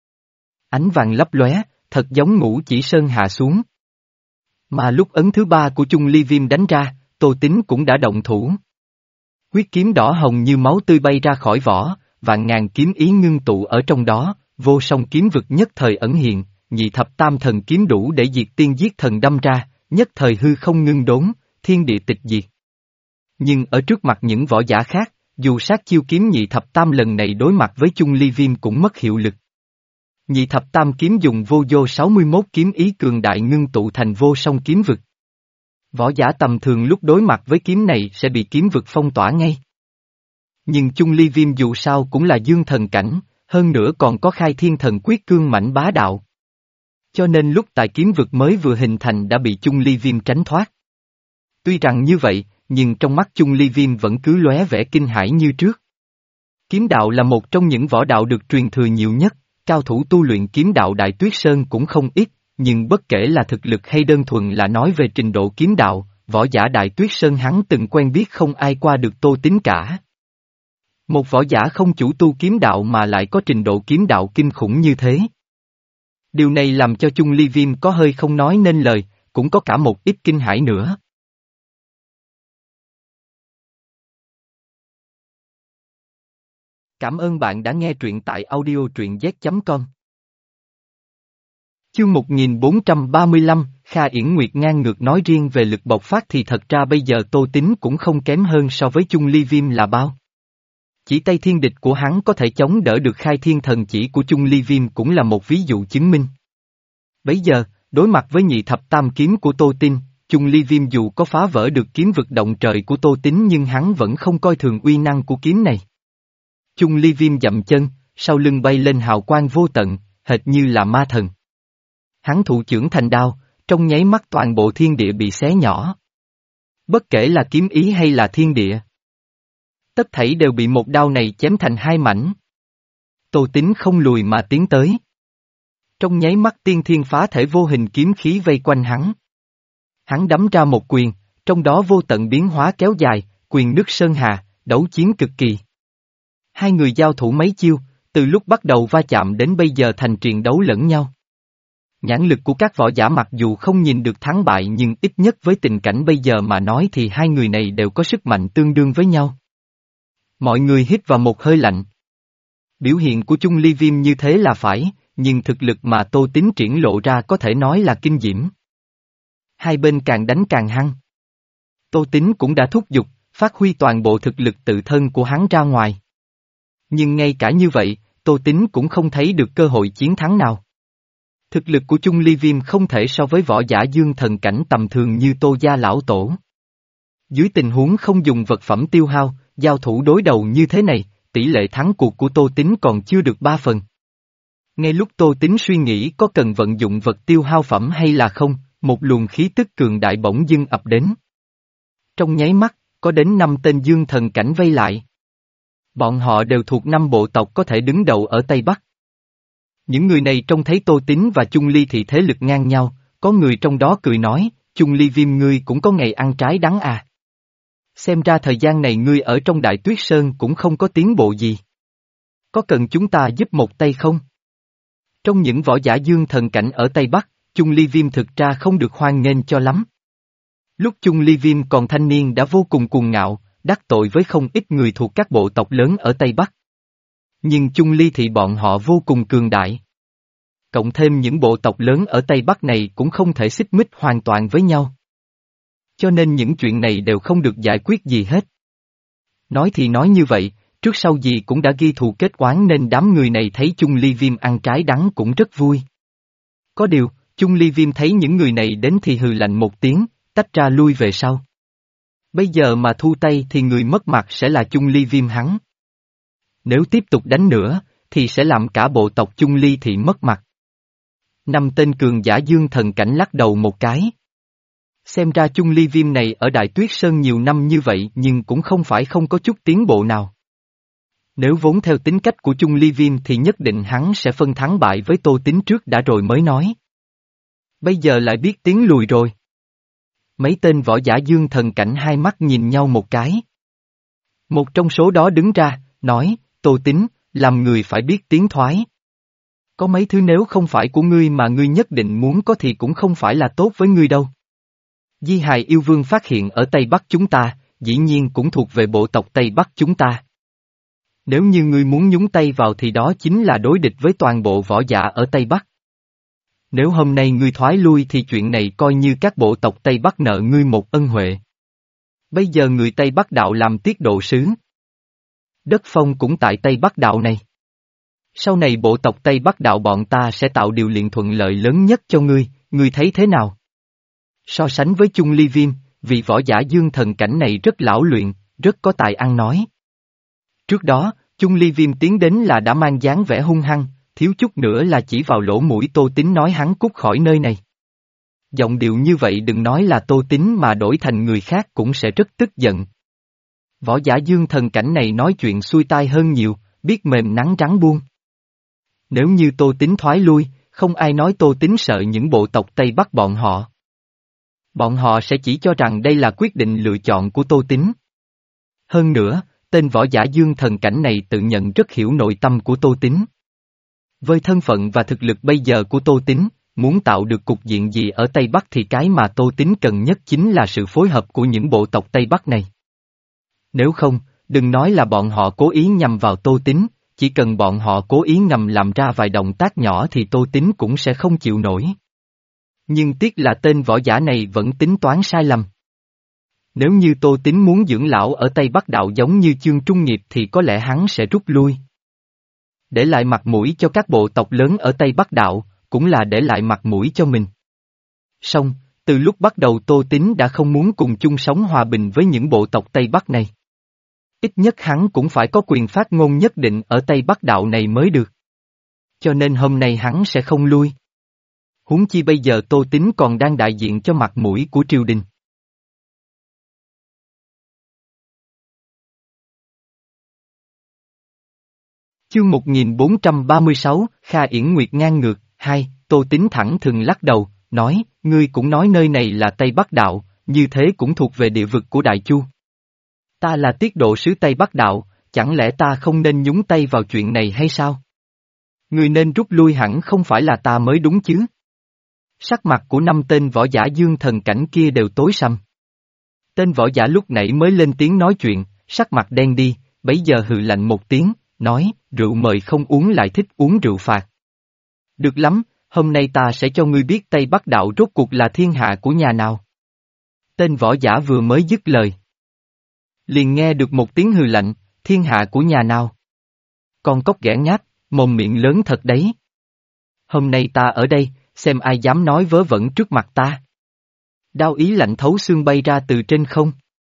Ánh vàng lấp lóe, thật giống ngũ chỉ sơn hạ xuống. Mà lúc ấn thứ ba của Chung Ly Viêm đánh ra, Tô Tín cũng đã động thủ. Huyết kiếm đỏ hồng như máu tươi bay ra khỏi vỏ, vạn ngàn kiếm ý ngưng tụ ở trong đó, vô song kiếm vực nhất thời ẩn hiện, nhị thập tam thần kiếm đủ để diệt tiên giết thần đâm ra, nhất thời hư không ngưng đốn, thiên địa tịch diệt. Nhưng ở trước mặt những võ giả khác, dù sát chiêu kiếm nhị thập tam lần này đối mặt với Chung Ly Viêm cũng mất hiệu lực. Nhị thập tam kiếm dùng vô vô sáu mươi mốt kiếm ý cường đại ngưng tụ thành vô song kiếm vực. Võ giả tầm thường lúc đối mặt với kiếm này sẽ bị kiếm vực phong tỏa ngay. Nhưng Chung Ly Viêm dù sao cũng là dương thần cảnh, hơn nữa còn có khai thiên thần quyết cương mãnh bá đạo. Cho nên lúc tại kiếm vực mới vừa hình thành đã bị Chung Ly Viêm tránh thoát. Tuy rằng như vậy, nhưng trong mắt Chung Ly Viêm vẫn cứ lóe vẻ kinh hãi như trước. Kiếm đạo là một trong những võ đạo được truyền thừa nhiều nhất, cao thủ tu luyện kiếm đạo Đại Tuyết Sơn cũng không ít, nhưng bất kể là thực lực hay đơn thuần là nói về trình độ kiếm đạo, võ giả Đại Tuyết Sơn hắn từng quen biết không ai qua được Tô Tín cả. Một võ giả không chủ tu kiếm đạo mà lại có trình độ kiếm đạo kinh khủng như thế. Điều này làm cho Chung Ly Viêm có hơi không nói nên lời, cũng có cả một ít kinh hãi nữa. Cảm ơn bạn đã nghe truyện tại audio truyện z chấm com. Chương một nghìn bốn trăm ba mươi lăm, Kha Yển Nguyệt ngang ngược nói riêng về lực bộc phát thì thật ra bây giờ Tô Tín cũng không kém hơn so với Chung Ly Viêm là bao. Chỉ tay thiên địch của hắn có thể chống đỡ được khai thiên thần chỉ của Chung Ly Viêm cũng là một ví dụ chứng minh. Bấy giờ, đối mặt với nhị thập tam kiếm của Tô Tín, Chung Ly Viêm dù có phá vỡ được kiếm vực động trời của Tô Tín nhưng hắn vẫn không coi thường uy năng của kiếm này. Chung Ly Viêm dậm chân, sau lưng bay lên hào quang vô tận, hệt như là ma thần. Hắn thụ chưởng thành đao, trong nháy mắt toàn bộ thiên địa bị xé nhỏ. Bất kể là kiếm ý hay là thiên địa. Tất thảy đều bị một đao này chém thành hai mảnh. Tô Tín không lùi mà tiến tới. Trong nháy mắt tiên thiên phá thể vô hình kiếm khí vây quanh hắn. Hắn đấm ra một quyền, trong đó vô tận biến hóa kéo dài, quyền nước sơn hà, đấu chiến cực kỳ. Hai người giao thủ mấy chiêu, từ lúc bắt đầu va chạm đến bây giờ thành triền đấu lẫn nhau. Nhãn lực của các võ giả mặc dù không nhìn được thắng bại nhưng ít nhất với tình cảnh bây giờ mà nói thì hai người này đều có sức mạnh tương đương với nhau. Mọi người hít vào một hơi lạnh. Biểu hiện của Chung Ly Viêm như thế là phải, nhưng thực lực mà Tô Tín triển lộ ra có thể nói là kinh diễm. Hai bên càng đánh càng hăng. Tô Tín cũng đã thúc giục, phát huy toàn bộ thực lực tự thân của hắn ra ngoài. Nhưng ngay cả như vậy, Tô Tín cũng không thấy được cơ hội chiến thắng nào. Thực lực của Chung Ly Viêm không thể so với võ giả dương thần cảnh tầm thường như Tô gia lão tổ. Dưới tình huống không dùng vật phẩm tiêu hao, giao thủ đối đầu như thế này, tỷ lệ thắng cuộc của Tô Tín còn chưa được ba phần. Ngay lúc Tô Tín suy nghĩ có cần vận dụng vật tiêu hao phẩm hay là không, một luồng khí tức cường đại bỗng dưng ập đến. Trong nháy mắt, có đến năm tên dương thần cảnh vây lại. Bọn họ đều thuộc năm bộ tộc có thể đứng đầu ở Tây Bắc. Những người này trông thấy Tô Tín và Chung Ly thì thế lực ngang nhau, có người trong đó cười nói, Chung Ly Viêm ngươi cũng có ngày ăn trái đắng à. Xem ra thời gian này ngươi ở trong Đại Tuyết Sơn cũng không có tiến bộ gì. Có cần chúng ta giúp một tay không? Trong những võ giả dương thần cảnh ở Tây Bắc, Chung Ly Viêm thực ra không được hoan nghênh cho lắm. Lúc Chung Ly Viêm còn thanh niên đã vô cùng cuồng ngạo, đắc tội với không ít người thuộc các bộ tộc lớn ở Tây Bắc. Nhưng Chung Ly thì bọn họ vô cùng cường đại. Cộng thêm những bộ tộc lớn ở Tây Bắc này cũng không thể xích mích hoàn toàn với nhau. Cho nên những chuyện này đều không được giải quyết gì hết. Nói thì nói như vậy, trước sau gì cũng đã ghi thù kết oán nên đám người này thấy Chung Ly Viêm ăn trái đắng cũng rất vui. Có điều, Chung Ly Viêm thấy những người này đến thì hừ lạnh một tiếng, tách ra lui về sau. Bây giờ mà thu tay thì người mất mặt sẽ là Chung Ly Viêm hắn. Nếu tiếp tục đánh nữa, thì sẽ làm cả bộ tộc Chung Ly thì mất mặt. Năm tên cường giả dương thần cảnh lắc đầu một cái. Xem ra Chung Ly Viêm này ở Đại Tuyết Sơn nhiều năm như vậy nhưng cũng không phải không có chút tiến bộ nào. Nếu vốn theo tính cách của Chung Ly Viêm thì nhất định hắn sẽ phân thắng bại với Tô Tín trước đã rồi mới nói. Bây giờ lại biết tiến lùi rồi. Mấy tên võ giả dương thần cảnh hai mắt nhìn nhau một cái. Một trong số đó đứng ra, nói, Tô Tín, làm người phải biết tiến thoái. Có mấy thứ nếu không phải của ngươi mà ngươi nhất định muốn có thì cũng không phải là tốt với ngươi đâu. Di hài yêu vương phát hiện ở Tây Bắc chúng ta, dĩ nhiên cũng thuộc về bộ tộc Tây Bắc chúng ta. Nếu như ngươi muốn nhúng tay vào thì đó chính là đối địch với toàn bộ võ giả ở Tây Bắc. Nếu hôm nay ngươi thoái lui thì chuyện này coi như các bộ tộc Tây Bắc nợ ngươi một ân huệ. Bây giờ người Tây Bắc đạo làm tiết độ sứ. Đất phong cũng tại Tây Bắc đạo này. Sau này bộ tộc Tây Bắc đạo bọn ta sẽ tạo điều kiện thuận lợi lớn nhất cho ngươi, ngươi thấy thế nào? So sánh với Chung Ly Viêm, vị võ giả dương thần cảnh này rất lão luyện, rất có tài ăn nói. Trước đó, Chung Ly Viêm tiến đến là đã mang dáng vẻ hung hăng, thiếu chút nữa là chỉ vào lỗ mũi Tô Tín nói hắn cút khỏi nơi này. Giọng điệu như vậy đừng nói là Tô Tín mà đổi thành người khác cũng sẽ rất tức giận. Võ giả dương thần cảnh này nói chuyện xuôi tai hơn nhiều, biết mềm nắng trắng buông. Nếu như Tô Tín thoái lui, không ai nói Tô Tín sợ những bộ tộc Tây Bắc bọn họ. Bọn họ sẽ chỉ cho rằng đây là quyết định lựa chọn của Tô Tín. Hơn nữa, tên võ giả dương thần cảnh này tự nhận rất hiểu nội tâm của Tô Tín. Với thân phận và thực lực bây giờ của Tô Tín, muốn tạo được cục diện gì ở Tây Bắc thì cái mà Tô Tín cần nhất chính là sự phối hợp của những bộ tộc Tây Bắc này. Nếu không, đừng nói là bọn họ cố ý nhằm vào Tô Tín, chỉ cần bọn họ cố ý ngầm làm ra vài động tác nhỏ thì Tô Tín cũng sẽ không chịu nổi. Nhưng tiếc là tên võ giả này vẫn tính toán sai lầm. Nếu như Tô Tín muốn dưỡng lão ở Tây Bắc đạo giống như Chương Trung Nghiệp thì có lẽ hắn sẽ rút lui. Để lại mặt mũi cho các bộ tộc lớn ở Tây Bắc đạo, cũng là để lại mặt mũi cho mình. Song, từ lúc bắt đầu Tô Tín đã không muốn cùng chung sống hòa bình với những bộ tộc Tây Bắc này. Ít nhất hắn cũng phải có quyền phát ngôn nhất định ở Tây Bắc đạo này mới được. Cho nên hôm nay hắn sẽ không lui. Huống chi bây giờ Tô Tín còn đang đại diện cho mặt mũi của triều đình. Chương một nghìn bốn trăm ba mươi sáu, Kha Yển Nguyệt ngang ngược, hai, Tô Tín thẳng thừng lắc đầu, nói, ngươi cũng nói nơi này là Tây Bắc đạo, như thế cũng thuộc về địa vực của Đại Chu. Ta là tiết độ sứ Tây Bắc đạo, chẳng lẽ ta không nên nhúng tay vào chuyện này hay sao? Ngươi nên rút lui hẳn không phải là ta mới đúng chứ? Sắc mặt của năm tên võ giả dương thần cảnh kia đều tối sầm. Tên võ giả lúc nãy mới lên tiếng nói chuyện, sắc mặt đen đi, bấy giờ hừ lạnh một tiếng, nói, rượu mời không uống lại thích uống rượu phạt. Được lắm, hôm nay ta sẽ cho ngươi biết Tây Bắc đạo rốt cuộc là thiên hạ của nhà nào. Tên võ giả vừa mới dứt lời. Liền nghe được một tiếng hừ lạnh, thiên hạ của nhà nào. Con cóc ghẻ nhát, mồm miệng lớn thật đấy. Hôm nay ta ở đây, xem ai dám nói vớ vẩn trước mặt ta. Đao ý lạnh thấu xương bay ra từ trên không.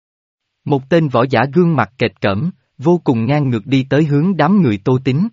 Một tên võ giả gương mặt kệch cỡm, vô cùng ngang ngược đi tới hướng đám người Tô Tín.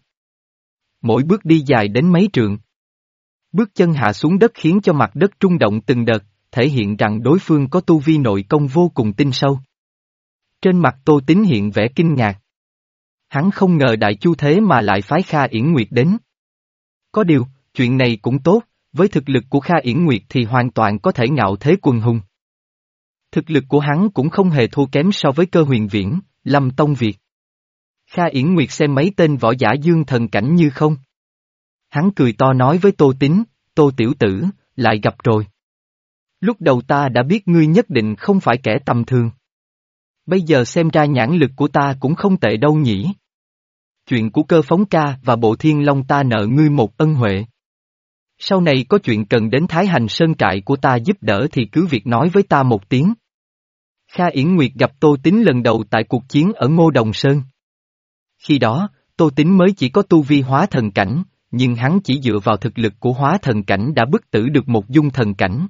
Mỗi bước đi dài đến mấy trượng. Bước chân hạ xuống đất khiến cho mặt đất rung động từng đợt, thể hiện rằng đối phương có tu vi nội công vô cùng tinh sâu. Trên mặt Tô Tín hiện vẻ kinh ngạc. Hắn không ngờ Đại Chu thế mà lại phái Kha Yển Nguyệt đến. Có điều, chuyện này cũng tốt, với thực lực của Kha Yển Nguyệt thì hoàn toàn có thể ngạo thế quần hùng. Thực lực của hắn cũng không hề thua kém so với Cơ Huyền Viễn, Lâm Tông Việt. Kha Yển Nguyệt xem mấy tên võ giả dương thần cảnh như không. Hắn cười to nói với Tô Tín, Tô tiểu tử, lại gặp rồi. Lúc đầu ta đã biết ngươi nhất định không phải kẻ tầm thường. Bây giờ xem ra nhãn lực của ta cũng không tệ đâu nhỉ. Chuyện của Cơ Phóng Ca và Bộ Thiên Long ta nợ ngươi một ân huệ. Sau này có chuyện cần đến Thái Hành Sơn trại của ta giúp đỡ thì cứ việc nói với ta một tiếng. Kha Yển Nguyệt gặp Tô Tín lần đầu tại cuộc chiến ở Ngô Đồng Sơn. Khi đó, Tô Tín mới chỉ có tu vi hóa thần cảnh, nhưng hắn chỉ dựa vào thực lực của hóa thần cảnh đã bức tử được một dung thần cảnh.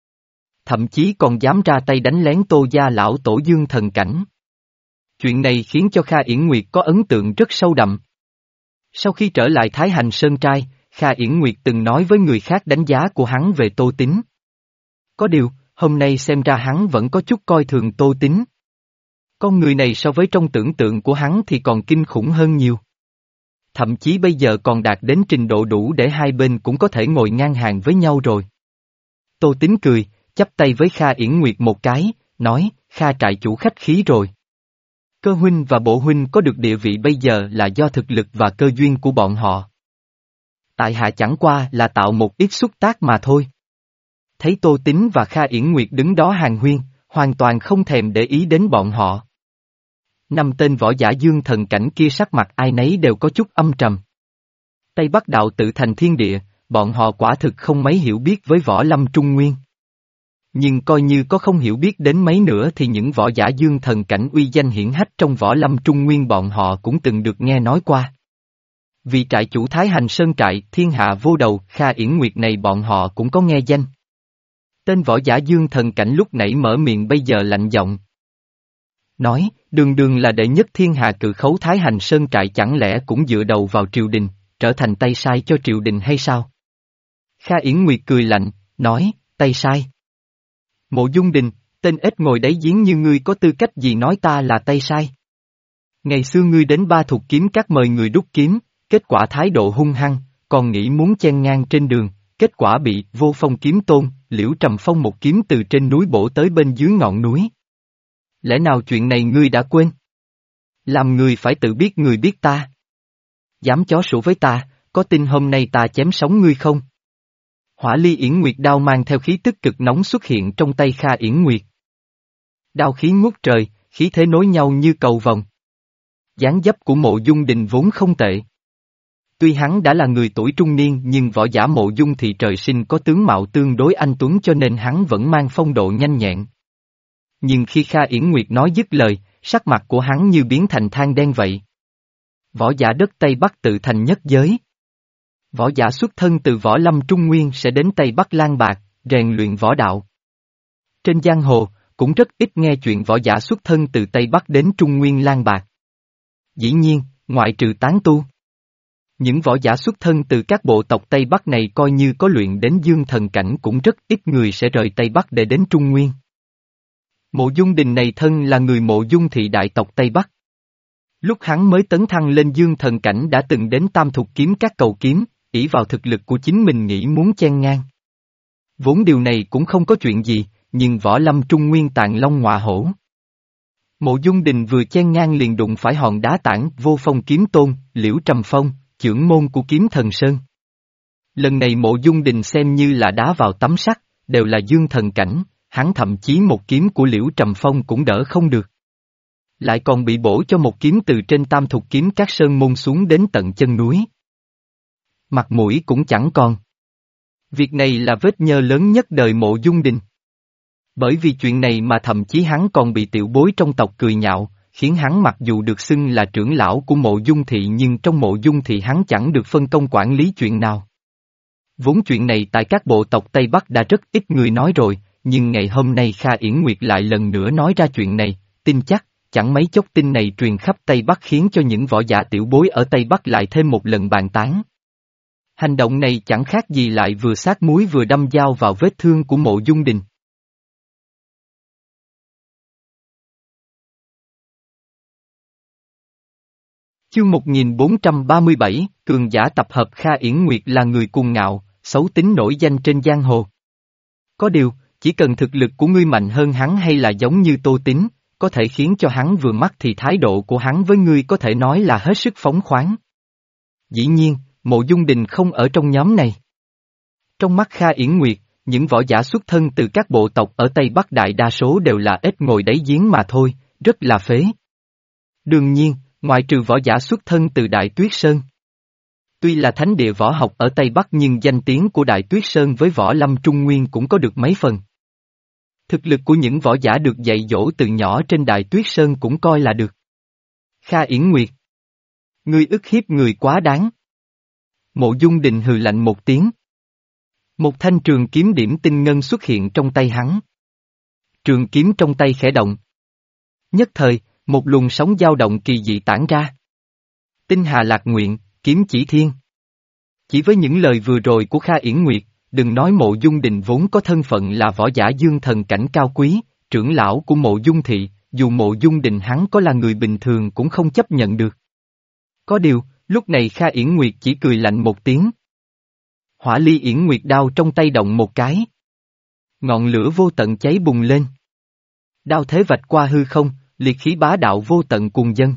Thậm chí còn dám ra tay đánh lén Tô gia lão tổ dương thần cảnh. Chuyện này khiến cho Kha Yển Nguyệt có ấn tượng rất sâu đậm. Sau khi trở lại Thái Hành Sơn trai, Kha Yển Nguyệt từng nói với người khác đánh giá của hắn về Tô Tín. Có điều, hôm nay xem ra hắn vẫn có chút coi thường Tô Tín. Con người này so với trong tưởng tượng của hắn thì còn kinh khủng hơn nhiều. Thậm chí bây giờ còn đạt đến trình độ đủ để hai bên cũng có thể ngồi ngang hàng với nhau rồi. Tô Tín cười, chắp tay với Kha Yển Nguyệt một cái, nói, Kha trại chủ khách khí rồi. Cơ huynh và Bộ huynh có được địa vị bây giờ là do thực lực và cơ duyên của bọn họ. Tại hạ chẳng qua là tạo một ít xúc tác mà thôi. Thấy Tô Tín và Kha Yển Nguyệt đứng đó hàn huyên, hoàn toàn không thèm để ý đến bọn họ. Năm tên võ giả dương thần cảnh kia sắc mặt ai nấy đều có chút âm trầm. Tây Bắc đạo tự thành thiên địa, bọn họ quả thực không mấy hiểu biết với võ lâm trung nguyên. Nhưng coi như có không hiểu biết đến mấy nữa thì những võ giả dương thần cảnh uy danh hiển hách trong võ lâm trung nguyên bọn họ cũng từng được nghe nói qua. Vì trại chủ Thái Hành Sơn trại thiên hạ vô đầu Kha Yển Nguyệt này bọn họ cũng có nghe danh. Tên võ giả dương thần cảnh lúc nãy mở miệng bây giờ lạnh giọng. Nói, đường đường là đệ nhất thiên hạ cự khấu Thái Hành Sơn trại chẳng lẽ cũng dựa đầu vào triều đình, trở thành tay sai cho triều đình hay sao? Kha Yển Nguyệt cười lạnh, nói, tay sai. Mộ Dung Đình, tên ếch ngồi đáy giếng như ngươi có tư cách gì nói ta là tay sai? Ngày xưa ngươi đến Ba Thục Kiếm Các mời người đúc kiếm, kết quả thái độ hung hăng, còn nghĩ muốn chen ngang trên đường, kết quả bị Vô Phong Kiếm Tôn, Liễu Trầm Phong một kiếm từ trên núi bổ tới bên dưới ngọn núi. Lẽ nào chuyện này ngươi đã quên? Làm người phải tự biết người biết ta. Dám chó sủa với ta, có tin hôm nay ta chém sống ngươi không? Hỏa Ly Yển Nguyệt đao mang theo khí tức cực nóng xuất hiện trong tay Kha Yển Nguyệt. Đao khí ngút trời, khí thế nối nhau như cầu vồng. Dáng dấp của Mộ Dung Đình vốn không tệ. Tuy hắn đã là người tuổi trung niên nhưng võ giả Mộ Dung thì trời sinh có tướng mạo tương đối anh tuấn cho nên hắn vẫn mang phong độ nhanh nhẹn. Nhưng khi Kha Yển Nguyệt nói dứt lời, sắc mặt của hắn như biến thành than đen vậy. Võ giả đất Tây Bắc tự thành nhất giới. Võ giả xuất thân từ võ lâm Trung Nguyên sẽ đến Tây Bắc Lang Bạc, rèn luyện võ đạo. Trên giang hồ, cũng rất ít nghe chuyện võ giả xuất thân từ Tây Bắc đến Trung Nguyên Lang Bạc. Dĩ nhiên, ngoại trừ tán tu. Những võ giả xuất thân từ các bộ tộc Tây Bắc này coi như có luyện đến dương thần cảnh cũng rất ít người sẽ rời Tây Bắc để đến Trung Nguyên. Mộ Dung Đình này thân là người Mộ Dung thị đại tộc Tây Bắc. Lúc hắn mới tấn thăng lên dương thần cảnh đã từng đến Tam Thục kiếm các cầu kiếm, ỷ vào thực lực của chính mình nghĩ muốn chen ngang. Vốn điều này cũng không có chuyện gì, nhưng võ lâm Trung Nguyên tạng long ngọa hổ. Mộ Dung Đình vừa chen ngang liền đụng phải hòn đá tảng vô phong kiếm tôn, Liễu Trầm Phong, chưởng môn của kiếm thần Sơn. Lần này Mộ Dung Đình xem như là đá vào tấm sắt, đều là dương thần cảnh, hắn thậm chí một kiếm của Liễu Trầm Phong cũng đỡ không được. Lại còn bị bổ cho một kiếm từ trên Tam Thục kiếm các sơn môn xuống đến tận chân núi. Mặt mũi cũng chẳng còn. Việc này là vết nhơ lớn nhất đời Mộ Dung Đình. Bởi vì chuyện này mà thậm chí hắn còn bị tiểu bối trong tộc cười nhạo, khiến hắn mặc dù được xưng là trưởng lão của Mộ Dung thị nhưng trong Mộ Dung thị hắn chẳng được phân công quản lý chuyện nào. Vốn chuyện này tại các bộ tộc Tây Bắc đã rất ít người nói rồi, nhưng ngày hôm nay Kha Yển Nguyệt lại lần nữa nói ra chuyện này, tin chắc, chẳng mấy chốc tin này truyền khắp Tây Bắc khiến cho những võ giả tiểu bối ở Tây Bắc lại thêm một lần bàn tán. Hành động này chẳng khác gì lại vừa sát muối vừa đâm dao vào vết thương của Mộ Dung Đình. Chương một nghìn bốn trăm ba mươi bảy, cường giả tập hợp Kha Yển Nguyệt là người cuồng ngạo, xấu tính nổi danh trên giang hồ. Có điều, chỉ cần thực lực của ngươi mạnh hơn hắn hay là giống như Tô Tín, có thể khiến cho hắn vừa mắt thì thái độ của hắn với ngươi có thể nói là hết sức phóng khoáng. Dĩ nhiên, Mộ Dung Đình không ở trong nhóm này. Trong mắt Kha Yển Nguyệt, những võ giả xuất thân từ các bộ tộc ở Tây Bắc đại đa số đều là ếch ngồi đáy giếng mà thôi, rất là phế. Đương nhiên, ngoại trừ võ giả xuất thân từ Đại Tuyết Sơn. Tuy là thánh địa võ học ở Tây Bắc nhưng danh tiếng của Đại Tuyết Sơn với võ lâm Trung Nguyên cũng có được mấy phần. Thực lực của những võ giả được dạy dỗ từ nhỏ trên Đại Tuyết Sơn cũng coi là được. Kha Yển Nguyệt. Ngươi ức hiếp người quá đáng. Mộ Dung Đình hừ lạnh một tiếng. Một thanh trường kiếm điểm tinh ngân xuất hiện trong tay hắn. Trường kiếm trong tay khẽ động. Nhất thời, một luồng sóng dao động kỳ dị tản ra. Tinh hà lạc nguyện, kiếm chỉ thiên. Chỉ với những lời vừa rồi của Kha Yển Nguyệt, đừng nói Mộ Dung Đình vốn có thân phận là võ giả dương thần cảnh cao quý, trưởng lão của Mộ Dung thị, dù Mộ Dung Đình hắn có là người bình thường cũng không chấp nhận được. Có điều, lúc này Kha Yển Nguyệt chỉ cười lạnh một tiếng. Hỏa ly Yển Nguyệt đao trong tay động một cái. Ngọn lửa vô tận cháy bùng lên. Đao thế vạch qua hư không, liệt khí bá đạo vô tận cuồng dâng.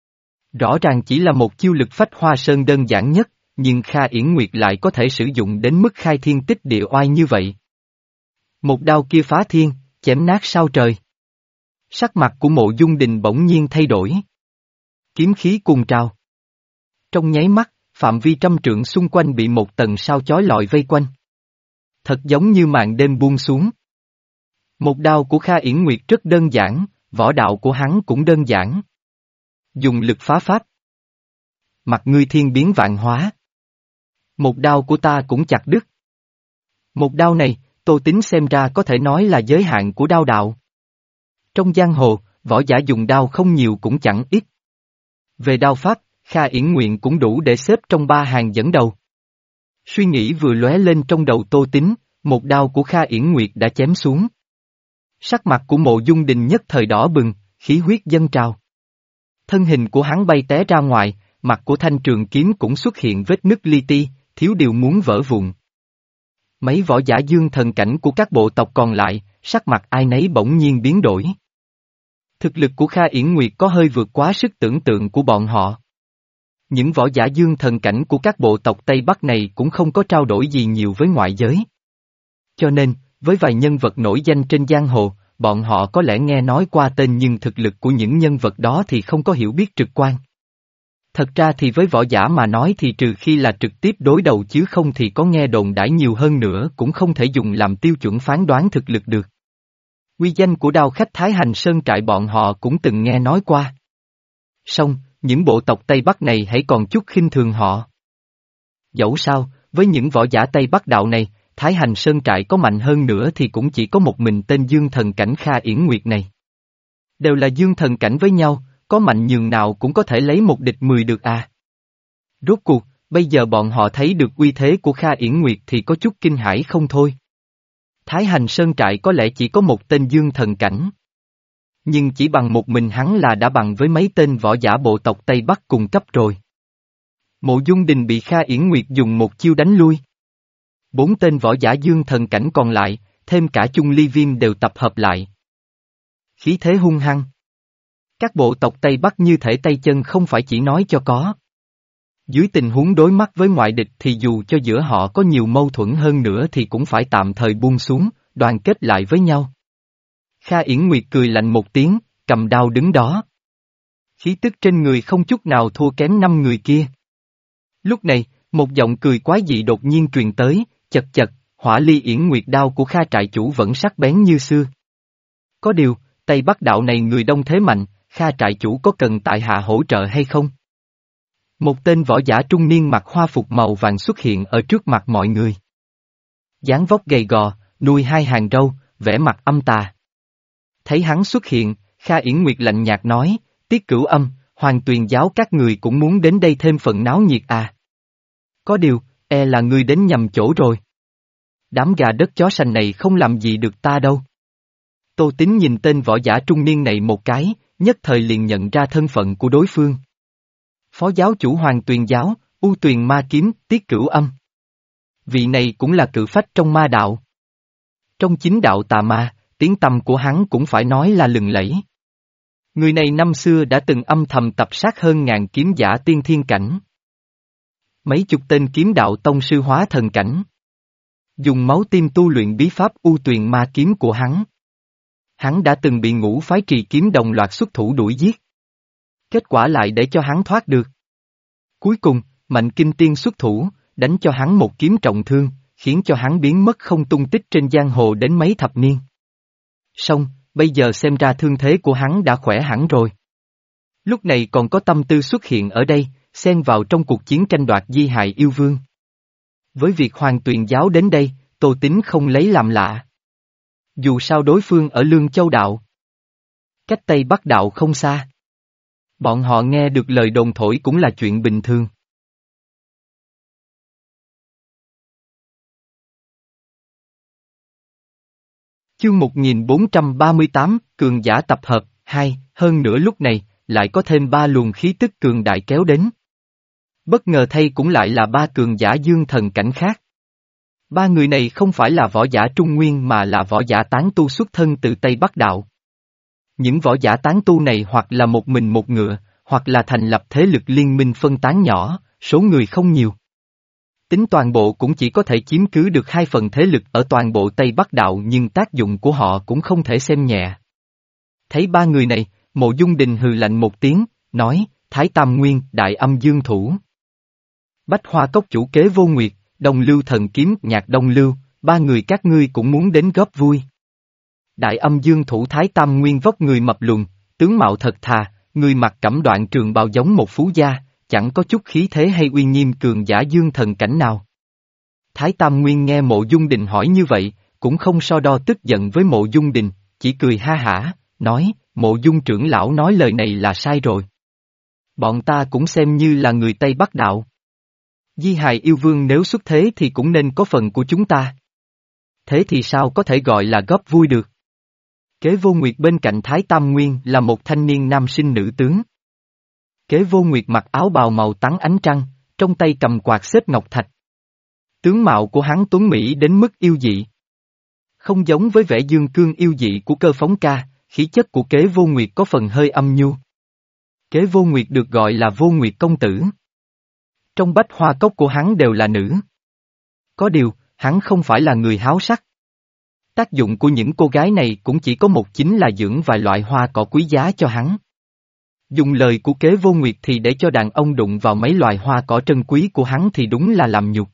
Rõ ràng chỉ là một chiêu lực phách hoa sơn đơn giản nhất, nhưng Kha Yển Nguyệt lại có thể sử dụng đến mức khai thiên tích địa oai như vậy. Một đao kia phá thiên, chém nát sao trời. Sắc mặt của Mộ Dung Đình bỗng nhiên thay đổi. Kiếm khí cuồng trào. Trong nháy mắt, phạm vi trăm trượng xung quanh bị một tầng sao chói lọi vây quanh. Thật giống như màn đêm buông xuống. Một đao của Kha Yển Nguyệt rất đơn giản, võ đạo của hắn cũng đơn giản. Dùng lực phá pháp. Mặt ngươi thiên biến vạn hóa. Một đao của ta cũng chặt đứt. Một đao này, Tô Tín xem ra có thể nói là giới hạn của đao đạo. Trong giang hồ, võ giả dùng đao không nhiều cũng chẳng ít. Về đao pháp, Kha Yển Nguyện cũng đủ để xếp trong ba hàng dẫn đầu. Suy nghĩ vừa lóe lên trong đầu Tô Tín, một đao của Kha Yển Nguyệt đã chém xuống. Sắc mặt của Mộ Dung Đình nhất thời đỏ bừng, khí huyết dâng trào. Thân hình của hắn bay té ra ngoài, mặt của thanh trường kiếm cũng xuất hiện vết nứt li ti, thiếu điều muốn vỡ vụn. Mấy võ giả dương thần cảnh của các bộ tộc còn lại, sắc mặt ai nấy bỗng nhiên biến đổi. Thực lực của Kha Yển Nguyệt có hơi vượt quá sức tưởng tượng của bọn họ. Những võ giả dương thần cảnh của các bộ tộc Tây Bắc này cũng không có trao đổi gì nhiều với ngoại giới. Cho nên, với vài nhân vật nổi danh trên giang hồ, bọn họ có lẽ nghe nói qua tên nhưng thực lực của những nhân vật đó thì không có hiểu biết trực quan. Thật ra thì với võ giả mà nói thì trừ khi là trực tiếp đối đầu chứ không thì có nghe đồn đãi nhiều hơn nữa cũng không thể dùng làm tiêu chuẩn phán đoán thực lực được. Uy danh của đao khách Thái Hành Sơn trại bọn họ cũng từng nghe nói qua. Song, những bộ tộc Tây Bắc này hãy còn chút khinh thường họ. Dẫu sao, với những võ giả Tây Bắc đạo này, Thái Hành Sơn trại có mạnh hơn nữa thì cũng chỉ có một mình tên Dương Thần Cảnh Kha Yển Nguyệt này. Đều là Dương Thần Cảnh với nhau, có mạnh nhường nào cũng có thể lấy một địch mười được à. Rốt cuộc, bây giờ bọn họ thấy được uy thế của Kha Yển Nguyệt thì có chút kinh hãi không thôi. Thái Hành Sơn trại có lẽ chỉ có một tên dương thần cảnh. Nhưng chỉ bằng một mình hắn là đã bằng với mấy tên võ giả bộ tộc Tây Bắc cùng cấp rồi. Mộ Dung Đình bị Kha Yển Nguyệt dùng một chiêu đánh lui. Bốn tên võ giả dương thần cảnh còn lại, thêm cả Chung Ly Viêm đều tập hợp lại. Khí thế hung hăng. Các bộ tộc Tây Bắc như thể tay chân không phải chỉ nói cho có. Dưới tình huống đối mắt với ngoại địch thì dù cho giữa họ có nhiều mâu thuẫn hơn nữa thì cũng phải tạm thời buông xuống, đoàn kết lại với nhau. Kha Yển Nguyệt cười lạnh một tiếng, cầm đao đứng đó. Khí tức trên người không chút nào thua kém năm người kia. Lúc này, một giọng cười quái dị đột nhiên truyền tới, chật chật, Hỏa Ly Yển Nguyệt đao của Kha trại chủ vẫn sắc bén như xưa. Có điều, Tây Bắc đạo này người đông thế mạnh, Kha trại chủ có cần tại hạ hỗ trợ hay không? Một tên võ giả trung niên mặc hoa phục màu vàng xuất hiện ở trước mặt mọi người. Dáng vóc gầy gò, nuôi hai hàng râu, vẻ mặt âm tà. Thấy hắn xuất hiện, Kha Yển Nguyệt lạnh nhạt nói, Tiết Cửu Âm, Hoàng Tuyền giáo các người cũng muốn đến đây thêm phần náo nhiệt à. Có điều, e là ngươi đến nhầm chỗ rồi. Đám gà đất chó sành này không làm gì được ta đâu. Tô Tín nhìn tên võ giả trung niên này một cái, nhất thời liền nhận ra thân phận của đối phương. Phó giáo chủ Hoàng Tuyền giáo, U Tuyền ma kiếm, Tiết Cửu Âm. Vị này cũng là cự phách trong ma đạo. Trong chính đạo tà ma, tiếng tăm của hắn cũng phải nói là lừng lẫy. Người này năm xưa đã từng âm thầm tập sát hơn ngàn kiếm giả tiên thiên cảnh. Mấy chục tên kiếm đạo tông sư hóa thần cảnh. Dùng máu tim tu luyện bí pháp U Tuyền ma kiếm của hắn. Hắn đã từng bị ngũ phái trì kiếm đồng loạt xuất thủ đuổi giết. Kết quả lại để cho hắn thoát được. Cuối cùng, Mạnh Kinh Tiên xuất thủ, đánh cho hắn một kiếm trọng thương, khiến cho hắn biến mất không tung tích trên giang hồ đến mấy thập niên. Xong, bây giờ xem ra thương thế của hắn đã khỏe hẳn rồi. Lúc này còn có tâm tư xuất hiện ở đây, xen vào trong cuộc chiến tranh đoạt di hài yêu vương. Với việc Hoàng Tuyền giáo đến đây, Tô Tín không lấy làm lạ. Dù sao đối phương ở Lương Châu đạo. Cách Tây Bắc đạo không xa. Bọn họ nghe được lời đồn thổi cũng là chuyện bình thường. Chương một nghìn bốn trăm ba mươi tám, cường giả tập hợp, hai, hơn nữa lúc này, lại có thêm ba luồng khí tức cường đại kéo đến. Bất ngờ thay cũng lại là ba cường giả dương thần cảnh khác. Ba người này không phải là võ giả Trung Nguyên mà là võ giả tán tu xuất thân từ Tây Bắc đạo. Những võ giả tán tu này hoặc là một mình một ngựa, hoặc là thành lập thế lực liên minh phân tán nhỏ, số người không nhiều. Tính toàn bộ cũng chỉ có thể chiếm cứ được hai phần thế lực ở toàn bộ Tây Bắc đạo nhưng tác dụng của họ cũng không thể xem nhẹ. Thấy ba người này, Mộ Dung Đình hừ lạnh một tiếng, nói, Thái Tam Nguyên, Đại Âm Dương Thủ. Bách Hoa Cốc chủ kế Vô Nguyệt, Đông Lưu Thần Kiếm, Nhạc Đông Lưu, ba người các ngươi cũng muốn đến góp vui. Đại Âm Dương Thủ Thái Tam Nguyên vóc người mập lùn, tướng mạo thật thà, người mặc cẩm đoạn trường bào giống một phú gia, chẳng có chút khí thế hay uy nghiêm cường giả dương thần cảnh nào. Thái Tam Nguyên nghe Mộ Dung Đình hỏi như vậy, cũng không so đo tức giận với Mộ Dung Đình, chỉ cười ha hả, nói, Mộ Dung trưởng lão nói lời này là sai rồi. Bọn ta cũng xem như là người Tây Bắc đạo. Di hài yêu vương nếu xuất thế thì cũng nên có phần của chúng ta. Thế thì sao có thể gọi là góp vui được? Kế Vô Nguyệt bên cạnh Thái Tam Nguyên là một thanh niên nam sinh nữ tướng. Kế Vô Nguyệt mặc áo bào màu tắn ánh trăng, trong tay cầm quạt xếp ngọc thạch. Tướng mạo của hắn tuấn mỹ đến mức yêu dị. Không giống với vẻ dương cương yêu dị của Cơ Phóng Ca, khí chất của Kế Vô Nguyệt có phần hơi âm nhu. Kế Vô Nguyệt được gọi là Vô Nguyệt công tử. Trong bách hoa cốc của hắn đều là nữ. Có điều, hắn không phải là người háo sắc. Tác dụng của những cô gái này cũng chỉ có một chính là dưỡng vài loại hoa cỏ quý giá cho hắn. Dùng lời của Kế Vô Nguyệt thì để cho đàn ông đụng vào mấy loài hoa cỏ trân quý của hắn thì đúng là làm nhục.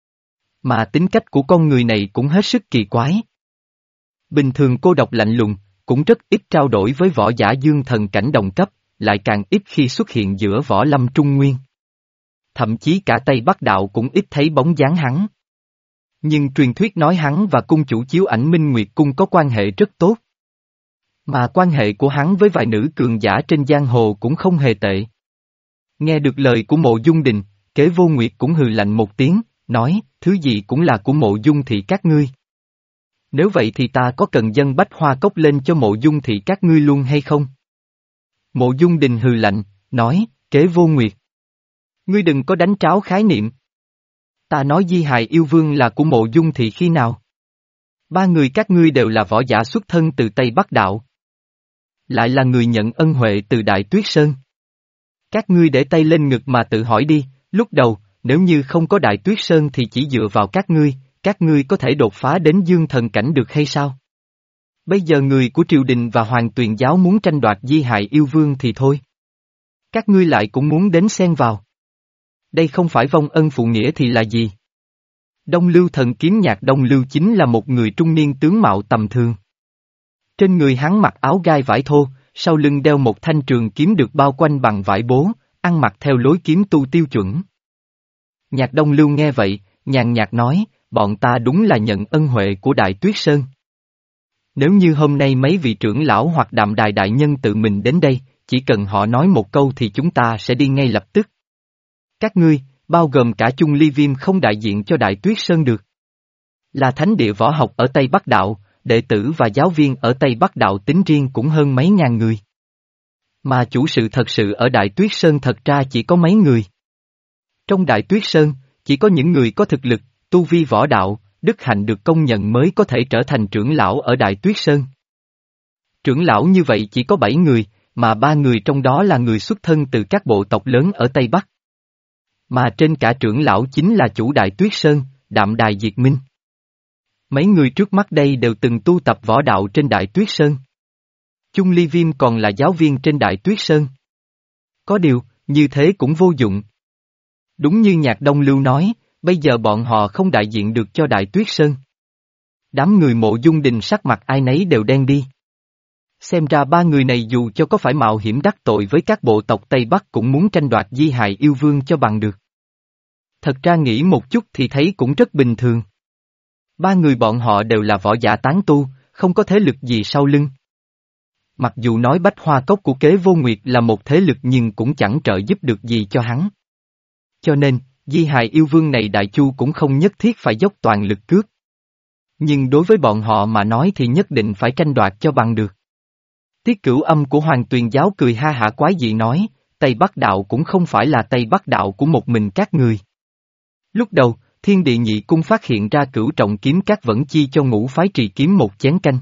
Mà tính cách của con người này cũng hết sức kỳ quái. Bình thường cô độc lạnh lùng, cũng rất ít trao đổi với võ giả dương thần cảnh đồng cấp, lại càng ít khi xuất hiện giữa võ lâm trung nguyên. Thậm chí cả Tây Bắc đạo cũng ít thấy bóng dáng hắn. Nhưng truyền thuyết nói hắn và cung chủ Chiếu Ảnh Minh Nguyệt cung có quan hệ rất tốt. Mà quan hệ của hắn với vài nữ cường giả trên giang hồ cũng không hề tệ. Nghe được lời của Mộ Dung Đình, Kế Vô Nguyệt cũng hừ lạnh một tiếng, nói, thứ gì cũng là của Mộ Dung thị các ngươi. Nếu vậy thì ta có cần dâng bách hoa cốc lên cho Mộ Dung thị các ngươi luôn hay không? Mộ Dung Đình hừ lạnh, nói, Kế Vô Nguyệt. Ngươi đừng có đánh tráo khái niệm. Ta nói Di Hài Yêu Vương là của Mộ Dung thị khi nào? Ba người các ngươi đều là võ giả xuất thân từ Tây Bắc Đạo. Lại là người nhận ân huệ từ Đại Tuyết Sơn. Các ngươi để tay lên ngực mà tự hỏi đi, lúc đầu, nếu như không có Đại Tuyết Sơn thì chỉ dựa vào các ngươi, các ngươi có thể đột phá đến dương thần cảnh được hay sao? Bây giờ người của triều đình và Hoàng Tuyền giáo muốn tranh đoạt Di Hài Yêu Vương thì thôi. Các ngươi lại cũng muốn đến xen vào. Đây không phải vong ân phụ nghĩa thì là gì? Đông Lưu Thần Kiếm Nhạc Đông Lưu chính là một người trung niên tướng mạo tầm thường. Trên người hắn mặc áo gai vải thô, sau lưng đeo một thanh trường kiếm được bao quanh bằng vải bố, ăn mặc theo lối kiếm tu tiêu chuẩn. Nhạc Đông Lưu nghe vậy, nhàn nhạt nói, bọn ta đúng là nhận ân huệ của Đại Tuyết Sơn. Nếu như hôm nay mấy vị trưởng lão hoặc đạm đài đại nhân tự mình đến đây, chỉ cần họ nói một câu thì chúng ta sẽ đi ngay lập tức. Các ngươi, bao gồm cả Chung Ly Viêm không đại diện cho Đại Tuyết Sơn được. Là thánh địa võ học ở Tây Bắc Đạo, đệ tử và giáo viên ở Tây Bắc Đạo tính riêng cũng hơn mấy ngàn người. Mà chủ sự thật sự ở Đại Tuyết Sơn thật ra chỉ có mấy người. Trong Đại Tuyết Sơn, chỉ có những người có thực lực, tu vi võ đạo, đức hạnh được công nhận mới có thể trở thành trưởng lão ở Đại Tuyết Sơn. Trưởng lão như vậy chỉ có bảy người, mà ba người trong đó là người xuất thân từ các bộ tộc lớn ở Tây Bắc. Mà trên cả trưởng lão chính là chủ Đại Tuyết Sơn, Đạm Đài Diệt Minh. Mấy người trước mắt đây đều từng tu tập võ đạo trên Đại Tuyết Sơn. Chung Ly Viêm còn là giáo viên trên Đại Tuyết Sơn. Có điều, như thế cũng vô dụng. Đúng như Nhạc Đông Lưu nói, bây giờ bọn họ không đại diện được cho Đại Tuyết Sơn. Đám người Mộ Dung Đình sắc mặt ai nấy đều đen đi. Xem ra ba người này dù cho có phải mạo hiểm đắc tội với các bộ tộc Tây Bắc cũng muốn tranh đoạt Di Hài Yêu Vương cho bằng được. Thật ra nghĩ một chút thì thấy cũng rất bình thường. Ba người bọn họ đều là võ giả tán tu, không có thế lực gì sau lưng. Mặc dù nói Bách Hoa Cốc của Kế Vô Nguyệt là một thế lực nhưng cũng chẳng trợ giúp được gì cho hắn. Cho nên, Di Hài Yêu Vương này Đại Chu cũng không nhất thiết phải dốc toàn lực cướp. Nhưng đối với bọn họ mà nói thì nhất định phải tranh đoạt cho bằng được. Tiết Cửu Âm của Hoàng Tuyền giáo cười ha hả quái dị nói, Tây Bắc Đạo cũng không phải là Tây Bắc Đạo của một mình các người. Lúc đầu, Thiên Địa Nhị Cung phát hiện ra Cửu Trọng Kiếm Các vẫn chi cho ngũ phái trì kiếm một chén canh.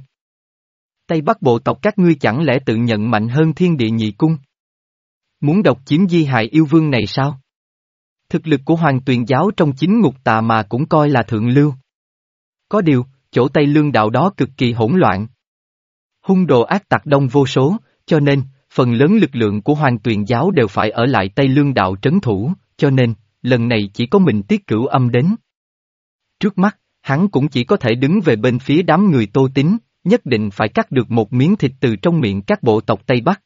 Tây Bắc bộ tộc các ngươi chẳng lẽ tự nhận mạnh hơn Thiên Địa Nhị Cung? Muốn độc chiếm Di Hài Yêu Vương này sao? Thực lực của Hoàng Tuyền giáo trong chính ngục tà mà cũng coi là thượng lưu. Có điều, chỗ Tây Lương Đạo đó cực kỳ hỗn loạn. Hung đồ ác tặc đông vô số, cho nên, phần lớn lực lượng của Hoàng Tuyền giáo đều phải ở lại Tây Lương Đạo trấn thủ, cho nên, lần này chỉ có mình Tiết Cửu Âm đến. Trước mắt, hắn cũng chỉ có thể đứng về bên phía đám người Tô Tín, nhất định phải cắt được một miếng thịt từ trong miệng các bộ tộc Tây Bắc.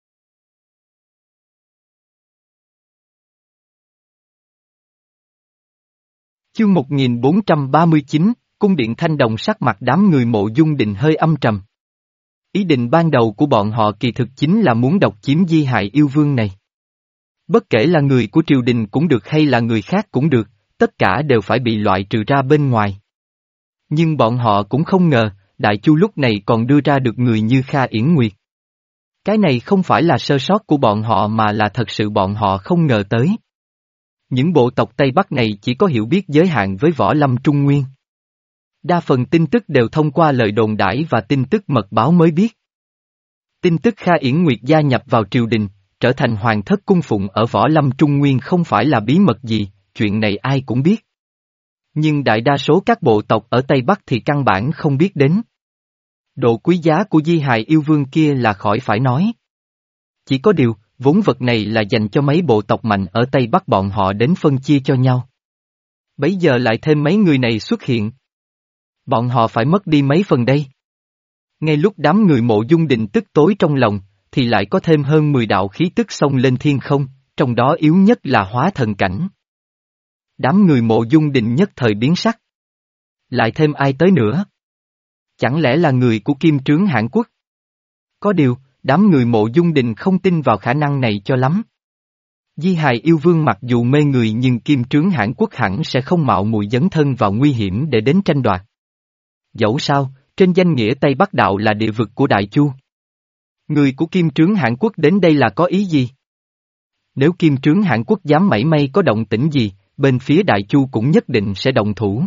Chương một nghìn bốn trăm ba mươi chín, Cung điện Thanh Đồng sắc mặt đám người Mộ Dung Đình hơi âm trầm. Ý định ban đầu của bọn họ kỳ thực chính là muốn độc chiếm Di Hài Yêu Vương này. Bất kể là người của triều đình cũng được hay là người khác cũng được, tất cả đều phải bị loại trừ ra bên ngoài. Nhưng bọn họ cũng không ngờ, Đại Chu lúc này còn đưa ra được người như Kha Yển Nguyệt. Cái này không phải là sơ sót của bọn họ mà là thật sự bọn họ không ngờ tới. Những bộ tộc Tây Bắc này chỉ có hiểu biết giới hạn với võ lâm Trung Nguyên. Đa phần tin tức đều thông qua lời đồn đãi và tin tức mật báo mới biết. Tin tức Kha Yển Nguyệt gia nhập vào triều đình, trở thành hoàng thất cung phụng ở võ lâm Trung Nguyên không phải là bí mật gì, chuyện này ai cũng biết. Nhưng đại đa số các bộ tộc ở Tây Bắc thì căn bản không biết đến. Độ quý giá của Di Hài Yêu Vương kia là khỏi phải nói. Chỉ có điều, vốn vật này là dành cho mấy bộ tộc mạnh ở Tây Bắc bọn họ đến phân chia cho nhau. Bấy giờ lại thêm mấy người này xuất hiện. Bọn họ phải mất đi mấy phần đây. Ngay lúc đám người Mộ Dung Đình tức tối trong lòng, thì lại có thêm hơn mười đạo khí tức xông lên thiên không, trong đó yếu nhất là hóa thần cảnh. Đám người Mộ Dung Đình nhất thời biến sắc. Lại thêm ai tới nữa? Chẳng lẽ là người của Kim Trướng Hãn Quốc? Có điều, đám người Mộ Dung Đình không tin vào khả năng này cho lắm. Di hài yêu vương mặc dù mê người nhưng Kim Trướng Hãn Quốc hẳn sẽ không mạo muội dấn thân vào nguy hiểm để đến tranh đoạt. Dẫu sao, trên danh nghĩa Tây Bắc Đạo là địa vực của Đại Chu. Người của Kim Trướng Hãn Quốc đến đây là có ý gì? Nếu Kim Trướng Hãn Quốc dám mảy may có động tĩnh gì, bên phía Đại Chu cũng nhất định sẽ động thủ.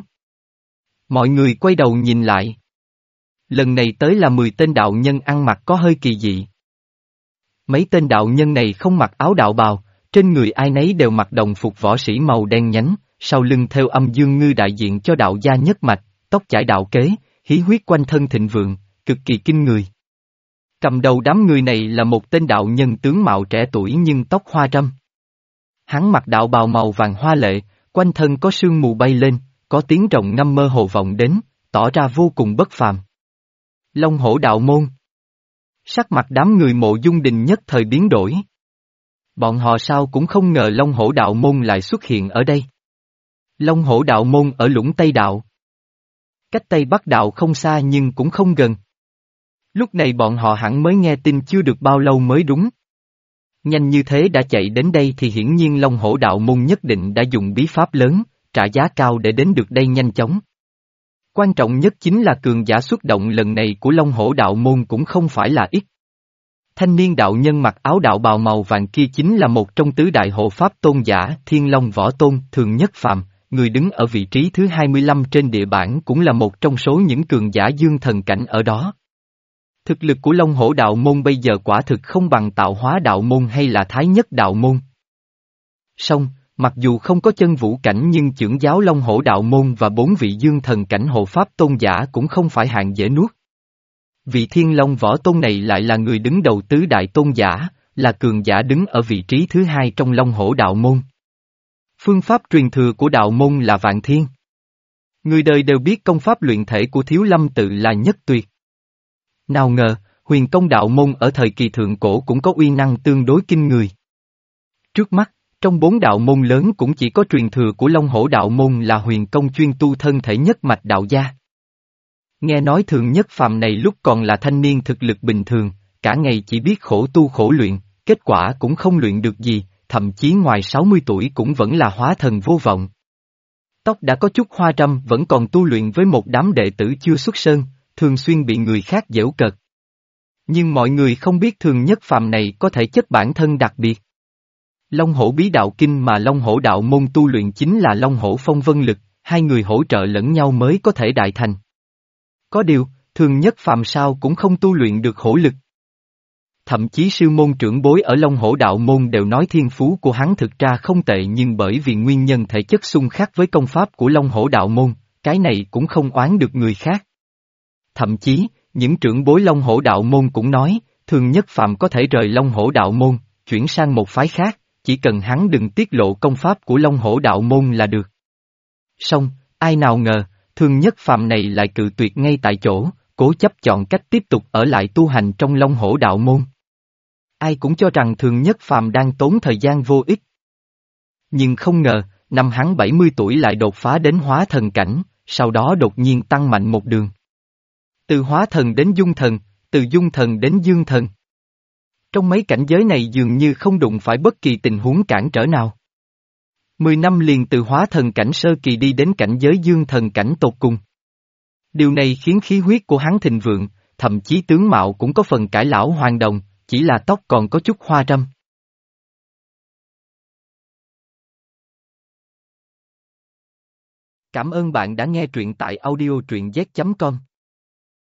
Mọi người quay đầu nhìn lại. Lần này tới là mười tên đạo nhân ăn mặc có hơi kỳ dị. Mấy tên đạo nhân này không mặc áo đạo bào, trên người ai nấy đều mặc đồng phục võ sĩ màu đen nhánh, sau lưng theo âm dương ngư đại diện cho đạo gia nhất mạch, tóc chải đạo kế, khí huyết quanh thân thịnh vượng, cực kỳ kinh người. Cầm đầu đám người này là một tên đạo nhân tướng mạo trẻ tuổi nhưng tóc hoa râm. Hắn mặc đạo bào màu vàng hoa lệ, quanh thân có sương mù bay lên, có tiếng rồng ngâm mơ hồ vọng đến, tỏ ra vô cùng bất phàm. Long Hổ Đạo Môn. Sắc mặt đám người Mộ Dung Đình nhất thời biến đổi. Bọn họ sao cũng không ngờ Long Hổ Đạo Môn lại xuất hiện ở đây. Long Hổ Đạo Môn ở Lũng Tây Đạo. Cách Tây Bắc Đạo không xa nhưng cũng không gần. Lúc này bọn họ hẳn mới nghe tin chưa được bao lâu mới đúng. Nhanh như thế đã chạy đến đây thì hiển nhiên Long Hổ Đạo Môn nhất định đã dùng bí pháp lớn, trả giá cao để đến được đây nhanh chóng. Quan trọng nhất chính là cường giả xuất động lần này của Long Hổ Đạo Môn cũng không phải là ít. Thanh niên đạo nhân mặc áo đạo bào màu vàng kia chính là một trong tứ đại hộ pháp tôn giả Thiên Long Võ Tôn Thường Nhất Phàm, người đứng ở vị trí thứ hai mươi lăm trên địa bảng cũng là một trong số những cường giả dương thần cảnh ở đó. Thực lực của Long Hổ Đạo Môn bây giờ quả thực không bằng Tạo Hóa Đạo Môn hay là Thái Nhất Đạo Môn. Song, mặc dù không có chân vũ cảnh nhưng chưởng giáo Long Hổ Đạo Môn và bốn vị dương thần cảnh hộ pháp tôn giả cũng không phải hạng dễ nuốt. Vị Thiên Long Võ Tôn này lại là người đứng đầu tứ đại tôn giả, là cường giả đứng ở vị trí thứ hai trong Long Hổ Đạo Môn. Phương pháp truyền thừa của đạo môn là Vạn Thiên. Người đời đều biết công pháp luyện thể của Thiếu Lâm Tự là nhất tuyệt. Nào ngờ, huyền công đạo môn ở thời kỳ thượng cổ cũng có uy năng tương đối kinh người. Trước mắt, trong bốn đạo môn lớn cũng chỉ có truyền thừa của Long Hổ Đạo Môn là huyền công chuyên tu thân thể nhất mạch đạo gia. Nghe nói Thường Nhất Phàm này lúc còn là thanh niên thực lực bình thường, cả ngày chỉ biết khổ tu khổ luyện, kết quả cũng không luyện được gì, thậm chí ngoài sáu mươi tuổi cũng vẫn là hóa thần vô vọng. Tóc đã có chút hoa râm vẫn còn tu luyện với một đám đệ tử chưa xuất sơn, thường xuyên bị người khác giễu cợt. Nhưng mọi người không biết Thường Nhất Phàm này có thể chất bản thân đặc biệt. Long Hổ Bí Đạo Kinh mà Long Hổ Đạo Môn tu luyện chính là Long Hổ Phong Vân Lực, hai người hỗ trợ lẫn nhau mới có thể đại thành. Có điều, Thường Nhất Phàm sao cũng không tu luyện được hổ lực. Thậm chí sư môn trưởng bối ở Long Hổ Đạo Môn đều nói thiên phú của hắn thực ra không tệ nhưng bởi vì nguyên nhân thể chất xung khắc với công pháp của Long Hổ Đạo Môn, cái này cũng không oán được người khác. Thậm chí, những trưởng bối Long Hổ Đạo Môn cũng nói, Thường Nhất Phàm có thể rời Long Hổ Đạo Môn, chuyển sang một phái khác, chỉ cần hắn đừng tiết lộ công pháp của Long Hổ Đạo Môn là được. Song, ai nào ngờ, Thường Nhất Phàm này lại cự tuyệt ngay tại chỗ, cố chấp chọn cách tiếp tục ở lại tu hành trong Long Hổ Đạo Môn. Ai cũng cho rằng Thường Nhất Phàm đang tốn thời gian vô ích. Nhưng không ngờ, năm hắn bảy mươi tuổi lại đột phá đến hóa thần cảnh, sau đó đột nhiên tăng mạnh một đường. Từ hóa thần đến dung thần, từ dung thần đến dương thần. Trong mấy cảnh giới này dường như không đụng phải bất kỳ tình huống cản trở nào. Mười năm liền từ hóa thần cảnh sơ kỳ đi đến cảnh giới dương thần cảnh tột cùng. Điều này khiến khí huyết của hắn thịnh vượng, thậm chí tướng mạo cũng có phần cải lão hoàn đồng, chỉ là tóc còn có chút hoa râm. Cảm ơn bạn đã nghe truyện tại audio truyện z chấm com.